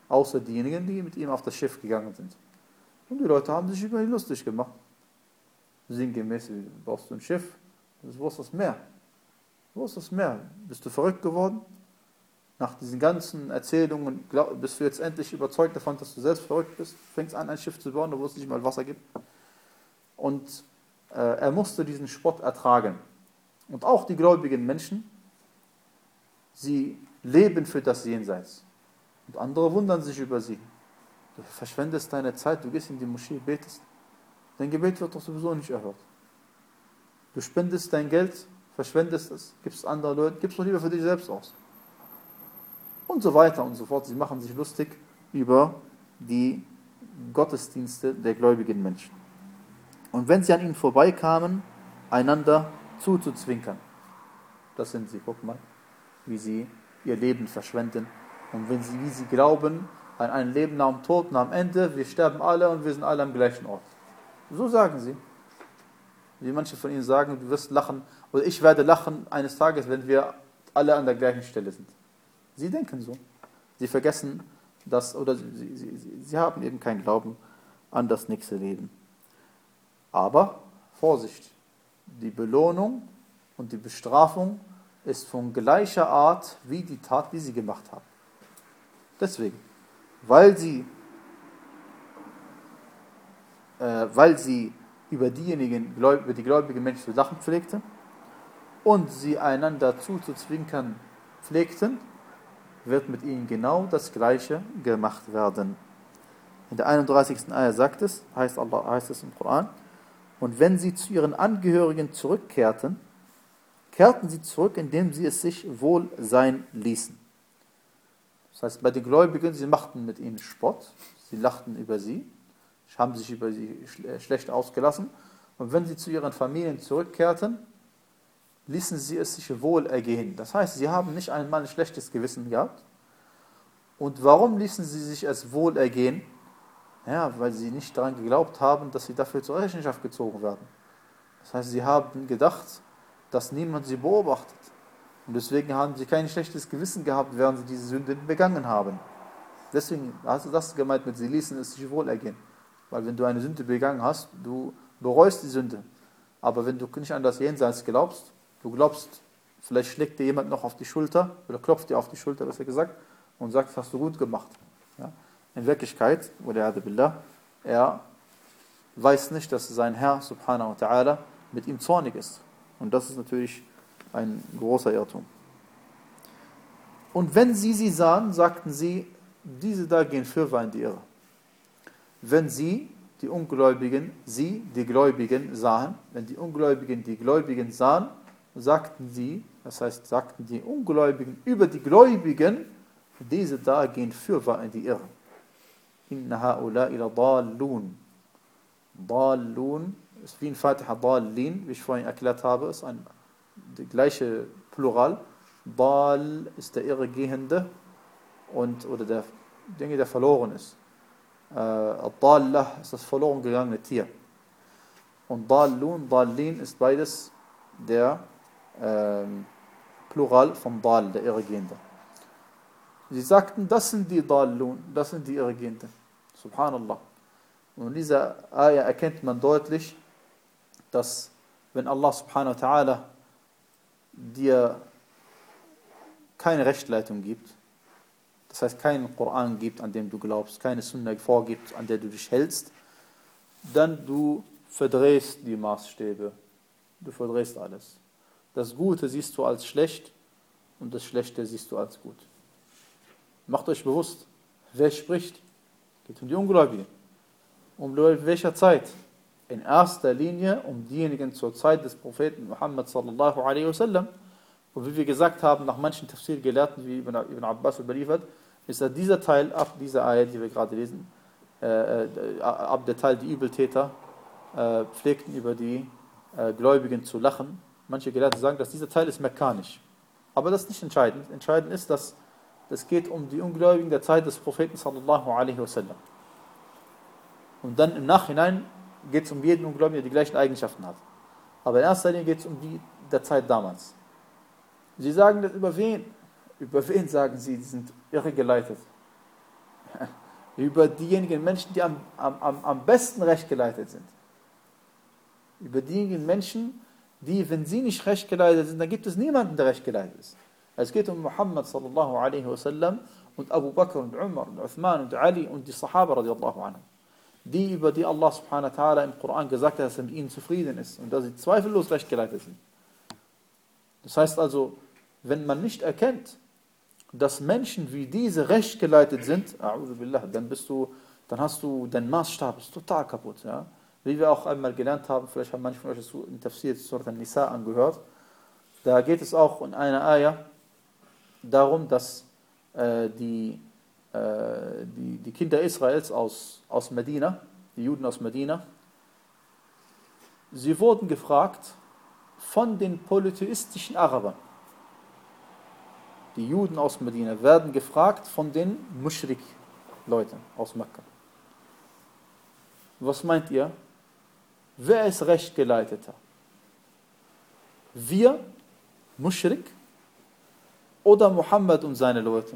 außer diejenigen, die mit ihm auf das Schiff gegangen sind. Und die Leute haben sich über ihn lustig gemacht. Sinngemäß, brauchst du ein Schiff? Wo ist das Meer? Wo ist das Meer? Bist du verrückt geworden? Nach diesen ganzen Erzählungen glaub, bist du jetzt endlich überzeugt davon, dass du selbst verrückt bist? Fängst an, ein Schiff zu bauen, wo es nicht mal Wasser gibt. Und äh, er musste diesen Spott ertragen. Und auch die gläubigen Menschen, sie leben für das Jenseits. Und andere wundern sich über sie. Du verschwendest deine Zeit, du gehst in die Moschee, betest. Dein Gebet wird doch sowieso nicht erhört. Du spendest dein Geld, verschwendest es, gibst andere Leute, gibst doch lieber für dich selbst aus. Und so weiter und so fort. Sie machen sich lustig über die Gottesdienste der gläubigen Menschen. Und wenn sie an ihnen vorbeikamen, einander zuzuzwinkern. Das sind sie, guck mal, wie sie ihr Leben verschwenden. Und wenn sie, wie sie glauben, an ein Leben nach dem Tod, nach dem Ende, wir sterben alle und wir sind alle am gleichen Ort. So sagen sie. Wie manche von ihnen sagen, du wirst lachen, oder ich werde lachen eines Tages, wenn wir alle an der gleichen Stelle sind. Sie denken so. Sie vergessen das, oder sie, sie, sie, sie haben eben keinen Glauben an das nächste Leben. Aber, Vorsicht, die Belohnung und die Bestrafung ist von gleicher Art wie die Tat, die sie gemacht haben. Deswegen, weil sie, äh, weil sie über diejenigen, über die gläubigen Menschen zu lachen pflegten und sie einander zuzuzwinkern pflegten, wird mit ihnen genau das Gleiche gemacht werden. In der einunddreißigsten Ayah sagt es, heißt, Allah, heißt es im Koran, und wenn sie zu ihren Angehörigen zurückkehrten, kehrten sie zurück, indem sie es sich wohl sein ließen. Das heißt, bei den Gläubigen, sie machten mit ihnen Spott, sie lachten über sie, haben sich über sie schlecht ausgelassen. Und wenn sie zu ihren Familien zurückkehrten, ließen sie es sich wohl ergehen. Das heißt, sie haben nicht einmal ein schlechtes Gewissen gehabt. Und warum ließen sie sich es wohl ergehen? Ja, weil sie nicht daran geglaubt haben, dass sie dafür zur Rechenschaft gezogen werden. Das heißt, sie haben gedacht, dass niemand sie beobachtet. Und deswegen haben sie kein schlechtes Gewissen gehabt, während sie diese Sünden begangen haben. Deswegen hast du das gemeint mit, sie ließen es sich wohl ergehen. Weil wenn du eine Sünde begangen hast, du bereust die Sünde. Aber wenn du nicht an das Jenseits glaubst, du glaubst, vielleicht schlägt dir jemand noch auf die Schulter, oder klopft dir auf die Schulter, besser gesagt, und sagt, das hast du gut gemacht. Ja? In Wirklichkeit, er weiß nicht, dass sein Herr, subhanahu wa ta'ala, mit ihm zornig ist. Und das ist natürlich ein großer Irrtum. Und wenn sie sie sahen, sagten sie, diese da gehen fürwahr in die Irre. Wenn sie, die Ungläubigen, sie, die Gläubigen, sahen, wenn die Ungläubigen die Gläubigen sahen, sagten sie, das heißt, sagten die Ungläubigen über die Gläubigen, diese da gehen fürwahr in die Irre. Inna ha'ula'i la dallun. Dallun ist wie in Fatiha Dallin, wie ich vorhin erklärt habe, ist ein der gleiche Plural. Dal ist der Irregehende und oder der Dinge, der verloren ist. Ad-Dallah ist das verloren gegangene Tier. Und Dallun, Dallin ist beides der ähm, Plural von Dal, der Irregehende. Sie sagten, das sind die Dallun, das sind die Irregehenden. Subhanallah. Und in dieser Ayah erkennt man deutlich, dass wenn Allah subhanahu wa ta'ala dir keine Rechtleitung gibt, das heißt keinen Koran gibt, an dem du glaubst, keine Sunna vorgibt, an der du dich hältst, dann du verdrehst die Maßstäbe, du verdrehst alles. Das Gute siehst du als schlecht und das Schlechte siehst du als gut. Macht euch bewusst, wer spricht, geht um die Ungläubigen. Um welcher Zeit? In erster Linie um diejenigen zur Zeit des Propheten Muhammad sallallahu alaihi wasallam. Und wie wir gesagt haben, nach manchen Tafsir-Gelehrten, wie Ibn Abbas überliefert, ist dass dieser Teil, ab dieser Ayat, die wir gerade lesen, äh, äh, ab der Teil, die Übeltäter äh, pflegten über die äh, Gläubigen zu lachen. Manche Gelehrte sagen, dass dieser Teil ist mekanisch. Aber das ist nicht entscheidend. Entscheidend ist, dass es geht um die Ungläubigen der Zeit des Propheten sallallahu alaihi wasallam. Und dann im Nachhinein geht es um jeden Ungläubigen, der die gleichen Eigenschaften hat. Aber in erster Linie geht es um die der Zeit damals. Sie sagen das über wen? Über wen sagen sie, die sind irregeleitet? Über diejenigen Menschen, die am, am, am besten recht geleitet sind. Über diejenigen Menschen, die, wenn sie nicht recht geleitet sind, dann gibt es niemanden, der recht geleitet ist. Es geht um Muhammad sallallahu alaihi wasallam und Abu Bakr und Umar und Uthman und Ali und die Sahaba radiallahu anhu. Die, über die Allah subhanahu wa ta'ala im Koran gesagt hat, dass er mit ihnen zufrieden ist und dass sie zweifellos recht geleitet sind. Das heißt also, wenn man nicht erkennt, dass Menschen wie diese recht geleitet sind, dann bist du, dann hast du, dein Maßstab ist total kaputt. Ja? Wie wir auch einmal gelernt haben, vielleicht haben manche von euch das in Tafsir Surat An-Nisa angehört, da geht es auch in einer Ayah darum, dass äh, die, äh, die, die Kinder Israels aus, aus Medina, die Juden aus Medina, sie wurden gefragt von den polytheistischen Arabern. Die Juden aus Medina werden gefragt von den Mushrik-Leuten aus Mekka. Was meint ihr? Wer ist rechtgeleiteter? Wir, Mushrik, oder Muhammad und seine Leute?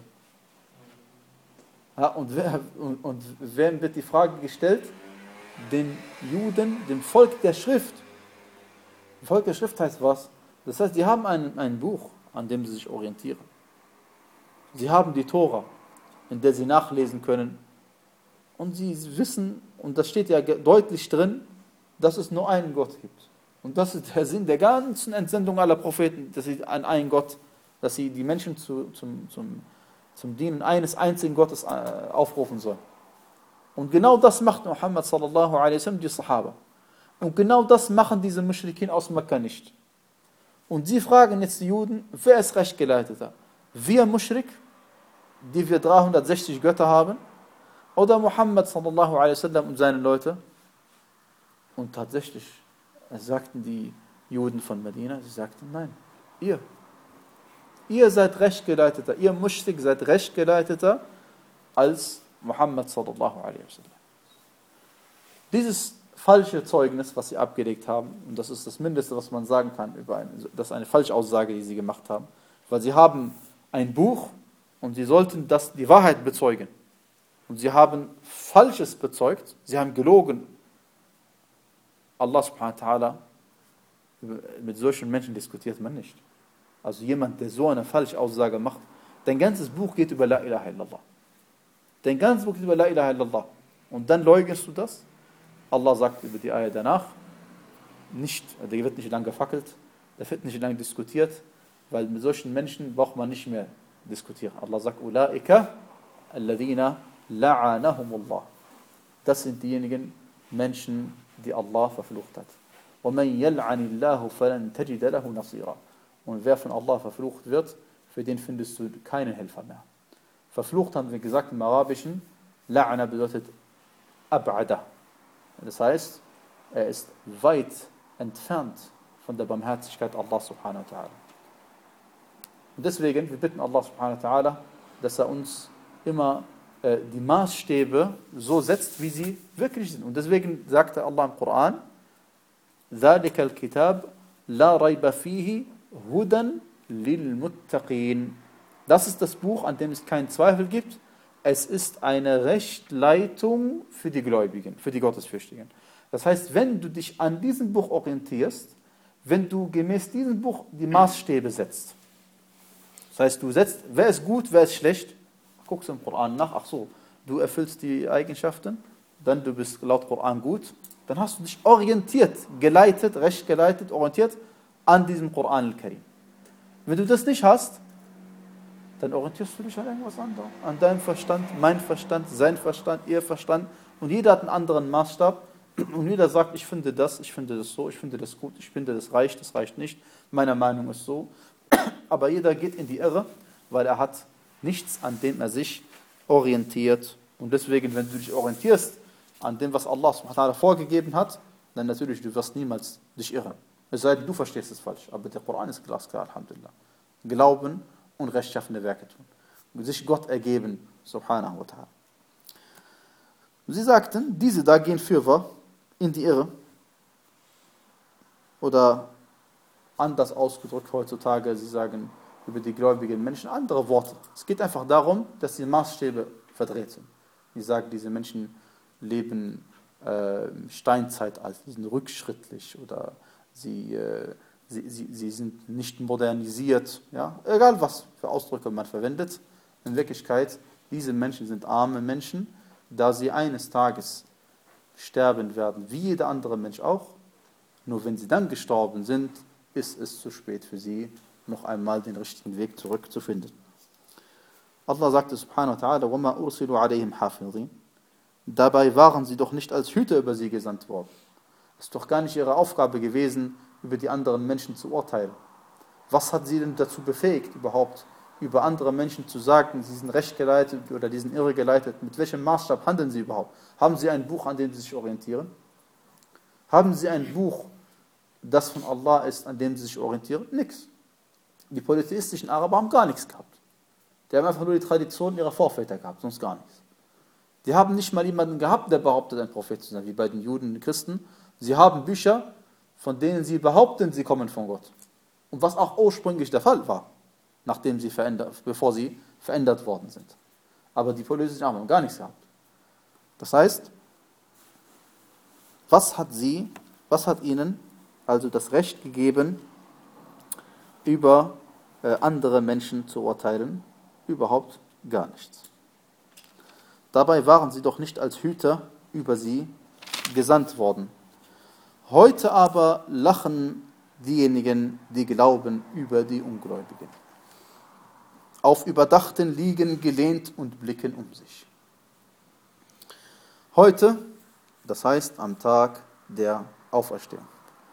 Ja, und, wer, und, und wem wird die Frage gestellt? Den Juden, dem Volk der Schrift. Volk der Schrift heißt was? Das heißt, die haben ein, ein Buch, an dem sie sich orientieren. Sie haben die Tora, in der sie nachlesen können. Und sie wissen, und das steht ja deutlich drin, dass es nur einen Gott gibt. Und das ist der Sinn der ganzen Entsendung aller Propheten, dass sie an einen Gott, dass sie die Menschen zu, zum, zum, zum Dienen eines einzigen Gottes aufrufen sollen. Und genau das macht Muhammad sallallahu alaihi wasallam, die Sahaba. Und genau das machen diese Mushrikin aus Mekka nicht. Und sie fragen jetzt die Juden, wer ist rechtgeleiteter? Wir Mushrik, die wir dreihundertsechzig Götter haben, oder Muhammad sallallahu alaihi wasallam und seine Leute? Und tatsächlich sagten die Juden von Medina, sie sagten, nein, ihr. Ihr seid rechtgeleiteter, ihr Mushrik seid rechtgeleiteter als Muhammad sallallahu alaihi wasallam. Dieses falsche Zeugnis, was sie abgelegt haben, und das ist das Mindeste, was man sagen kann, über eine, das ist eine Falschaussage, die sie gemacht haben, weil sie haben ein Buch und sie sollten das, die Wahrheit bezeugen. Und sie haben Falsches bezeugt, sie haben gelogen. Allah subhanahu wa ta'ala, mit solchen Menschen diskutiert man nicht. Also jemand, der so eine Falschaussage macht, dein ganzes Buch geht über La ilaha illallah. Dein ganzes Buch geht über La ilaha illallah. Und dann leugnest du das? Allah sagt über die Ayah danach, nicht, der wird nicht lange gefackelt, der wird nicht lange diskutiert, weil mit solchen Menschen braucht man nicht mehr diskutieren. Allah sagt, Ulaika alladhina la'anahumullah. Das sind diejenigen Menschen, die Allah verflucht hat. وَمَنْ يَلْعَنِ اللَّهُ فَلَنْ تَجِدَ لَهُ نَصِيرًا. Und wer von Allah verflucht wird, für den findest du keinen Helfer mehr. Verflucht haben wir gesagt im Arabischen, La'ana bedeutet Ab'ada. Das heißt, er ist weit entfernt von der Barmherzigkeit Allah subhanahu wa ta'ala. Und deswegen, wir bitten Allah subhanahu wa ta'ala, dass er uns immer äh, die Maßstäbe so setzt, wie sie wirklich sind. Und deswegen sagte Allah im Koran, ذَلِكَ الْكِتَابِ لَا رَيْبَ فِيهِ هُدًى لِلْمُتَّقِينَ. Das ist das Buch, an dem es keinen Zweifel gibt. Es ist eine Rechtleitung für die Gläubigen, für die Gottesfürchtigen. Das heißt, wenn du dich an diesem Buch orientierst, wenn du gemäß diesem Buch die Maßstäbe setzt, das heißt, du setzt, wer ist gut, wer ist schlecht, guckst im Koran nach, ach so, du erfüllst die Eigenschaften, dann du bist laut Koran gut, dann hast du dich orientiert, geleitet, recht geleitet, orientiert an diesem Koran al-Karim. Wenn du das nicht hast, dann orientierst du dich an irgendwas anderes. An deinem Verstand, mein Verstand, sein Verstand, ihr Verstand. Und jeder hat einen anderen Maßstab. Und jeder sagt, ich finde das, ich finde das so, ich finde das gut, ich finde das reicht, das reicht nicht. Meine Meinung ist so. Aber jeder geht in die Irre, weil er hat nichts, an dem er sich orientiert. Und deswegen, wenn du dich orientierst an dem, was Allah subhanahu wa ta'ala vorgegeben hat, dann natürlich, du wirst niemals dich irren. Es sei denn, du verstehst es falsch. Aber der Koran ist glasklar, Alhamdulillah. Glauben und rechtschaffene Werke tun. Und sich Gott ergeben, subhanahu wa ta'ala. Sie sagten, diese da gehen fürwahr in die Irre. Oder anders ausgedrückt heutzutage, sie sagen über die gläubigen Menschen andere Worte. Es geht einfach darum, dass die Maßstäbe verdreht sind. die sagen, diese Menschen leben äh, Steinzeitalter, sie sind rückschrittlich oder sie, äh, sie, sie, sie sind nicht modernisiert, ja, egal was für Ausdrücke man verwendet. In Wirklichkeit, diese Menschen sind arme Menschen, da sie eines Tages sterben werden, wie jeder andere Mensch auch. Nur wenn sie dann gestorben sind, ist es zu spät für sie, noch einmal den richtigen Weg zurückzufinden. Allah sagte subhanahu wa ta'ala, وَمَا أُرْسِلُوا عَلَيْهِمْ حَافِظِينَ. Dabei waren sie doch nicht als Hüter über sie gesandt worden. Es ist doch gar nicht ihre Aufgabe gewesen, über die anderen Menschen zu urteilen. Was hat sie denn dazu befähigt, überhaupt über andere Menschen zu sagen, sie sind recht geleitet oder die sind irre geleitet? Mit welchem Maßstab handeln sie überhaupt? Haben sie ein Buch, an dem sie sich orientieren? Haben sie ein Buch, das von Allah ist, an dem sie sich orientieren? Nix. Die polytheistischen Araber haben gar nichts gehabt. Die haben einfach nur die Tradition ihrer Vorväter gehabt, sonst gar nichts. Die haben nicht mal jemanden gehabt, der behauptet, ein Prophet zu sein, wie bei den Juden und den Christen. Sie haben Bücher, von denen sie behaupten, sie kommen von Gott. Und was auch ursprünglich der Fall war, nachdem sie verändert, bevor sie verändert worden sind. Aber die polytheistischen Araber haben gar nichts gehabt. Das heißt, was hat sie, was hat ihnen also das Recht gegeben, über äh, andere Menschen zu urteilen? Überhaupt gar nichts. Dabei waren sie doch nicht als Hüter über sie gesandt worden. Heute aber lachen diejenigen, die glauben, über die Ungläubigen. Auf überdachten Liegen gelehnt und blicken um sich. Heute, das heißt am Tag der Auferstehung,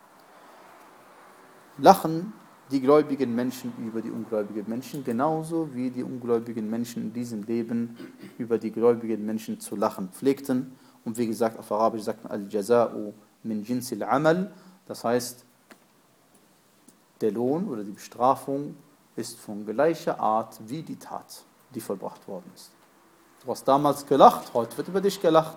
lachen die gläubigen Menschen über die ungläubigen Menschen, genauso wie die ungläubigen Menschen in diesem Leben über die gläubigen Menschen zu lachen pflegten. Und wie gesagt, auf Arabisch sagt man Al-Jaza'u min jinsil amal, das heißt, der Lohn oder die Bestrafung ist von gleicher Art wie die Tat, die vollbracht worden ist. Du hast damals gelacht, heute wird über dich gelacht.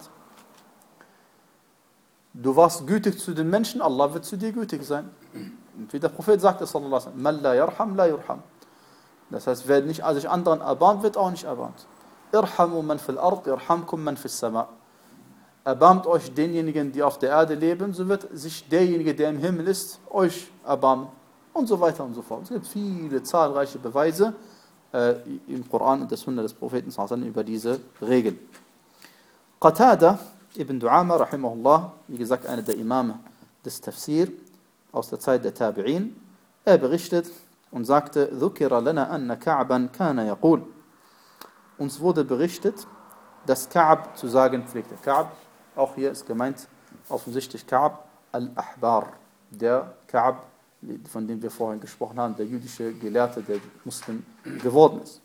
Du warst gütig zu den Menschen, Allah wird zu dir gütig sein. Und wie der Prophet sagte, sallallahu alaihi wasallam, man la yarham, la yurham. Das heißt, wer nicht sich anderen erbarmt, wird auch nicht erbarmt. Irhamu man fil ard, irhamkum man fis sama. Erbarmt euch denjenigen, die auf der Erde leben, so wird sich derjenige, der im Himmel ist, euch erbarmen. Und so weiter und so fort. Es gibt viele zahlreiche Beweise äh, im Koran und der Sunna des Propheten sallallahu alaihi wasallam über diese Regel. Qatada ibn Du'ama, rahimahullah, wie gesagt, einer der Imame des Tafsir aus der Zeit der Tabi'in, er berichtet und sagte, ذُكِرَ لَنَا أَنَّ كَعْبًا كَانَ يَقُولُ. Uns wurde berichtet, dass Ka'b zu sagen pflegte. Ka'b, auch hier ist gemeint offensichtlich Ka'b al-Ahbar, der Ka'b, von dem wir vorhin gesprochen haben, der jüdische Gelehrte, der Muslim geworden ist.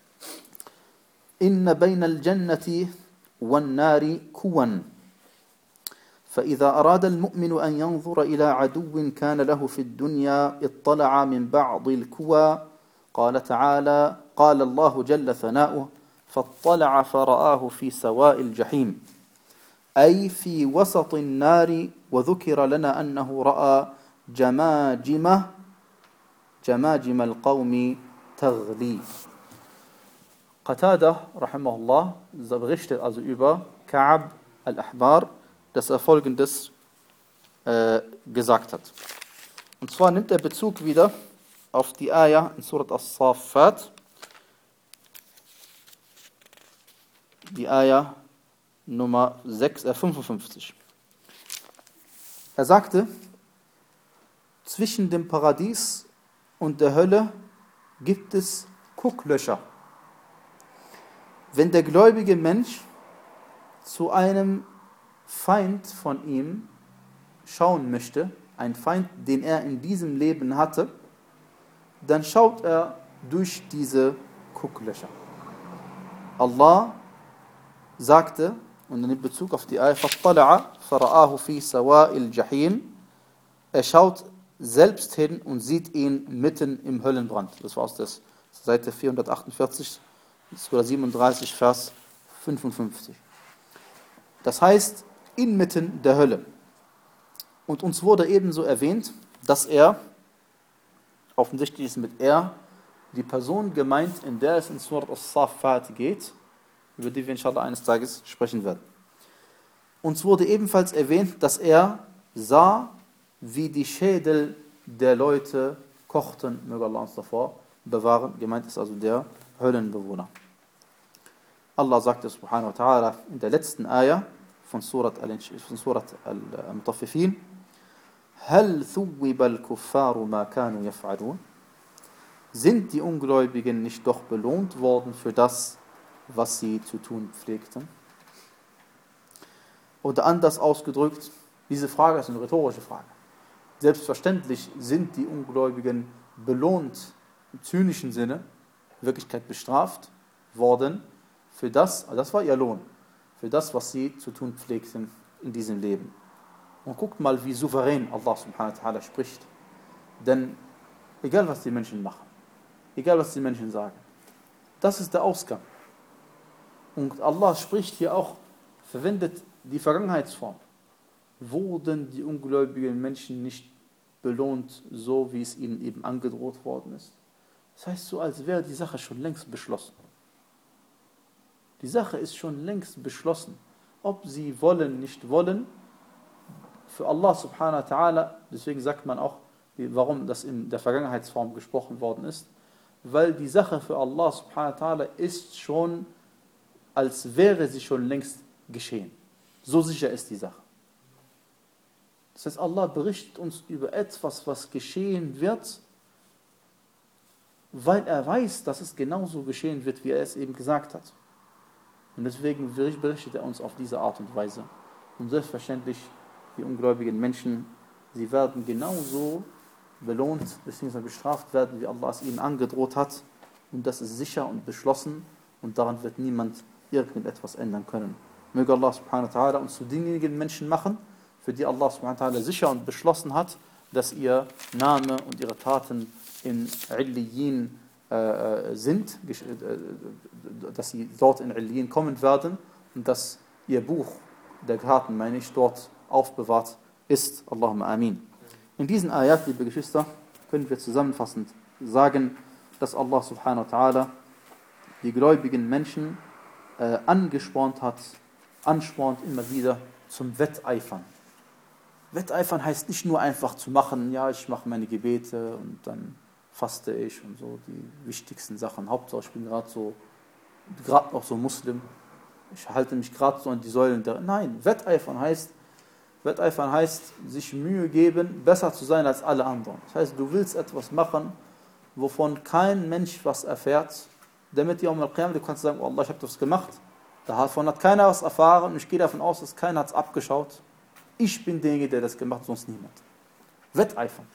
إِنَّ بَيْنَ الْجَنَّةِ وَالنَّارِ كُوًا فإذا أراد المؤمن أن ينظر إلى عدو كان له في الدنيا اطلع من بعض الكوى قال تعالى قال الله جل ثناؤه فاطلع فرآه في سواء الجحيم أي في وسط النار وذكر لنا أنه رأى جماجم جماجم القوم تغلي. Qatada, rahimahullah, berichtet also über Ka'b al-Ahbar, dass er Folgendes äh, gesagt hat. Und zwar nimmt er Bezug wieder auf die Ayah in Surat As-Saffat, die Ayah Nummer sechs, äh, fünfundfünfzig. Er sagte, zwischen dem Paradies und der Hölle gibt es Gucklöcher. Wenn der gläubige Mensch zu einem Feind von ihm schauen möchte, ein Feind, den er in diesem Leben hatte, dann schaut er durch diese Gucklöcher. Allah sagte, und in Bezug auf die Ayah, فَطَّلَعَ فَرَآهُ فِي سَوَاءِ الْجَحِيمِ, er schaut selbst hin und sieht ihn mitten im Höllenbrand. Das war aus der Seite vierhundertachtundvierzig, Surah siebenunddreißig, Vers fünfundfünfzig. Das heißt, inmitten der Hölle. Und uns wurde ebenso erwähnt, dass er, offensichtlich ist mit er, die Person gemeint, in der es in Surah As-Saffat geht, über die wir inshallah eines Tages sprechen werden. Uns wurde ebenfalls erwähnt, dass er sah, wie die Schädel der Leute kochten, möge Allah uns davor bewahren. Gemeint ist also der Höllenbewohner. Allah sagte subhanahu wa ta'ala in der letzten Ayah von Surat Al-Mutaffifin: Hal thuwiba al-kuffaru ma kanu yaf'alun? Sind die Ungläubigen nicht doch belohnt worden für das, was sie zu tun pflegten? Oder anders ausgedrückt, diese Frage ist eine rhetorische Frage. Selbstverständlich sind die Ungläubigen belohnt im zynischen Sinne, in Wirklichkeit bestraft worden für das, das war ihr Lohn, für das, was sie zu tun pflegten in diesem Leben. Und guckt mal, wie souverän Allah subhanahu wa ta'ala spricht. Denn egal, was die Menschen machen, egal, was die Menschen sagen, das ist der Ausgang. Und Allah spricht hier auch, verwendet die Vergangenheitsform. Wurden die ungläubigen Menschen nicht belohnt, so wie es ihnen eben angedroht worden ist? Das heißt so, als wäre die Sache schon längst beschlossen. Die Sache ist schon längst beschlossen. Ob sie wollen, nicht wollen, für Allah subhanahu wa ta'ala, deswegen sagt man auch, warum das in der Vergangenheitsform gesprochen worden ist, weil die Sache für Allah subhanahu wa ta'ala ist schon, als wäre sie schon längst geschehen. So sicher ist die Sache. Das heißt, Allah berichtet uns über etwas, was geschehen wird, weil er weiß, dass es genauso geschehen wird, wie er es eben gesagt hat. Und deswegen berichtet er uns auf diese Art und Weise. Und selbstverständlich, die ungläubigen Menschen, sie werden genauso belohnt bzw. bestraft werden, wie Allah es ihnen angedroht hat. Und das ist sicher und beschlossen und daran wird niemand irgendetwas ändern können. Möge Allah subhanahu wa ta'ala uns zu denjenigen Menschen machen, für die Allah subhanahu wa ta'ala sicher und beschlossen hat, dass ihr Name und ihre Taten in Illiyin äh, sind, äh, dass sie dort in Illiyin kommen werden und dass ihr Buch der Taten, meine ich, dort aufbewahrt ist. Allahumma amin. In diesen Ayat, liebe Geschwister, können wir zusammenfassend sagen, dass Allah subhanahu wa ta'ala die gläubigen Menschen äh, angespornt hat, anspornt immer wieder zum Wetteifern. Wetteifern heißt nicht nur einfach zu machen, ja, ich mache meine Gebete und dann faste ich und so, die wichtigsten Sachen. Hauptsache, ich bin gerade so, gerade noch so Muslim, ich halte mich gerade so an die Säulen der... Nein, Wetteifern heißt, Wetteifern heißt, sich Mühe geben, besser zu sein als alle anderen. Das heißt, du willst etwas machen, wovon kein Mensch was erfährt, damit du du kannst sagen, oh Allah, ich habe das gemacht, davon hat keiner was erfahren und ich gehe davon aus, dass keiner hat es abgeschaut. Ich bin derjenige, der das gemacht hat, sonst niemand. Wetteifern.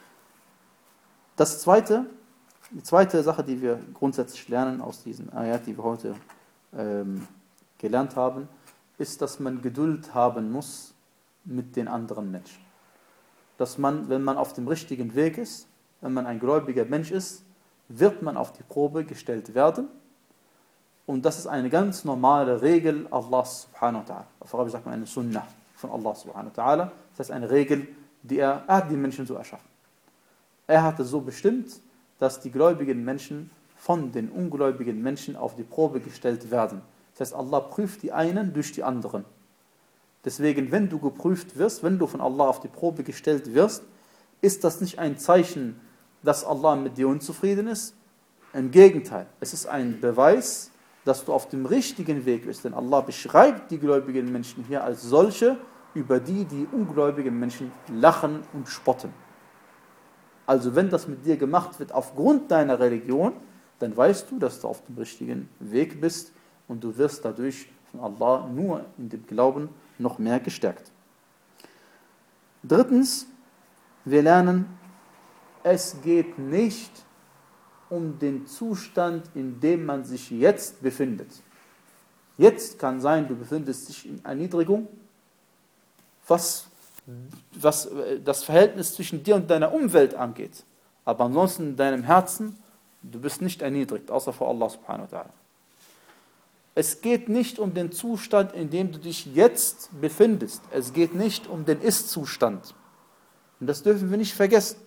Das zweite, die zweite Sache, die wir grundsätzlich lernen aus diesen Ayat, die wir heute ähm, gelernt haben, ist, dass man Geduld haben muss mit den anderen Menschen. Dass man, wenn man auf dem richtigen Weg ist, wenn man ein gläubiger Mensch ist, wird man auf die Probe gestellt werden. Und das ist eine ganz normale Regel Allahs subhanahu wa ta'ala. Auf Arabisch sagt man eine Sunnah von Allah subhanahu wa ta'ala. Das heißt eine Regel, die er, er hat die Menschen so erschaffen. Er hat es so bestimmt, dass die gläubigen Menschen von den ungläubigen Menschen auf die Probe gestellt werden. Das heißt, Allah prüft die einen durch die anderen. Deswegen, wenn du geprüft wirst, wenn du von Allah auf die Probe gestellt wirst, ist das nicht ein Zeichen, dass Allah mit dir unzufrieden ist. Im Gegenteil, es ist ein Beweis, dass du auf dem richtigen Weg bist. Denn Allah beschreibt die gläubigen Menschen hier als solche, über die die ungläubigen Menschen lachen und spotten. Also wenn das mit dir gemacht wird aufgrund deiner Religion, dann weißt du, dass du auf dem richtigen Weg bist und du wirst dadurch von Allah nur in dem Glauben noch mehr gestärkt. Drittens, wir lernen, es geht nicht um den Zustand, in dem man sich jetzt befindet. Jetzt kann sein, du befindest dich in Erniedrigung, was, was das Verhältnis zwischen dir und deiner Umwelt angeht. Aber ansonsten in deinem Herzen, du bist nicht erniedrigt, außer vor Allah subhanahu wa ta'ala. Es geht nicht um den Zustand, in dem du dich jetzt befindest. Es geht nicht um den Ist-Zustand. Und das dürfen wir nicht vergessen.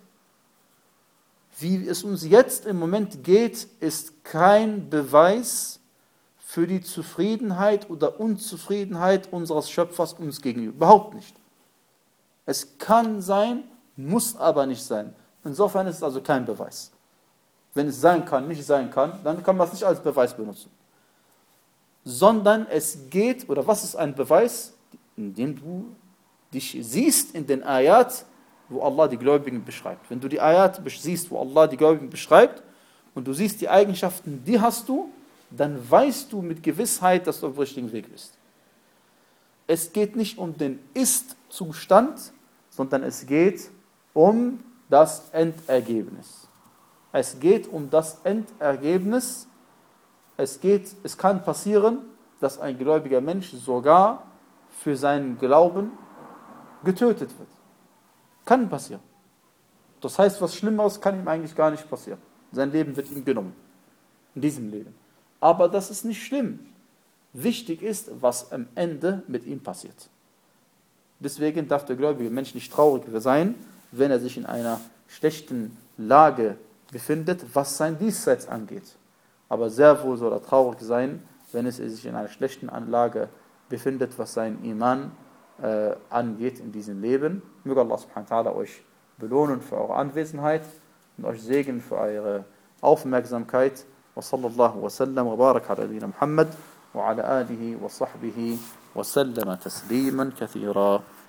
Wie es uns jetzt im Moment geht, ist kein Beweis für die Zufriedenheit oder Unzufriedenheit unseres Schöpfers uns gegenüber. Überhaupt nicht. Es kann sein, muss aber nicht sein. Insofern ist es also kein Beweis. Wenn es sein kann, nicht sein kann, dann kann man es nicht als Beweis benutzen. Sondern es geht, oder was ist ein Beweis? Indem du dich siehst in den Ayat, wo Allah die Gläubigen beschreibt. Wenn du die Ayat siehst, wo Allah die Gläubigen beschreibt, und du siehst die Eigenschaften, die hast du, dann weißt du mit Gewissheit, dass du auf dem richtigen Weg bist. Es geht nicht um den Ist-Zustand, sondern es geht um das Endergebnis. Es geht um das Endergebnis. Es geht, es kann passieren, dass ein gläubiger Mensch sogar für seinen Glauben getötet wird. Kann passieren. Das heißt, was Schlimmeres kann ihm eigentlich gar nicht passieren. Sein Leben wird ihm genommen. In diesem Leben. Aber das ist nicht schlimm. Wichtig ist, was am Ende mit ihm passiert. Deswegen darf der gläubige Mensch nicht traurig sein, wenn er sich in einer schlechten Lage befindet, was sein Diesseits angeht. Aber sehr wohl soll er traurig sein, wenn es sich in einer schlechten Lage befindet, was sein Iman äh, angeht in diesem Leben. Möge Allah subhanahu wa ta'ala euch belohnen für eure Anwesenheit und euch segnen für eure Aufmerksamkeit. Wa sallallahu wa sallam wa barak ala nabiyina Muhammad wa ala alihi wa sahbihi wa sallama tasliman kathira.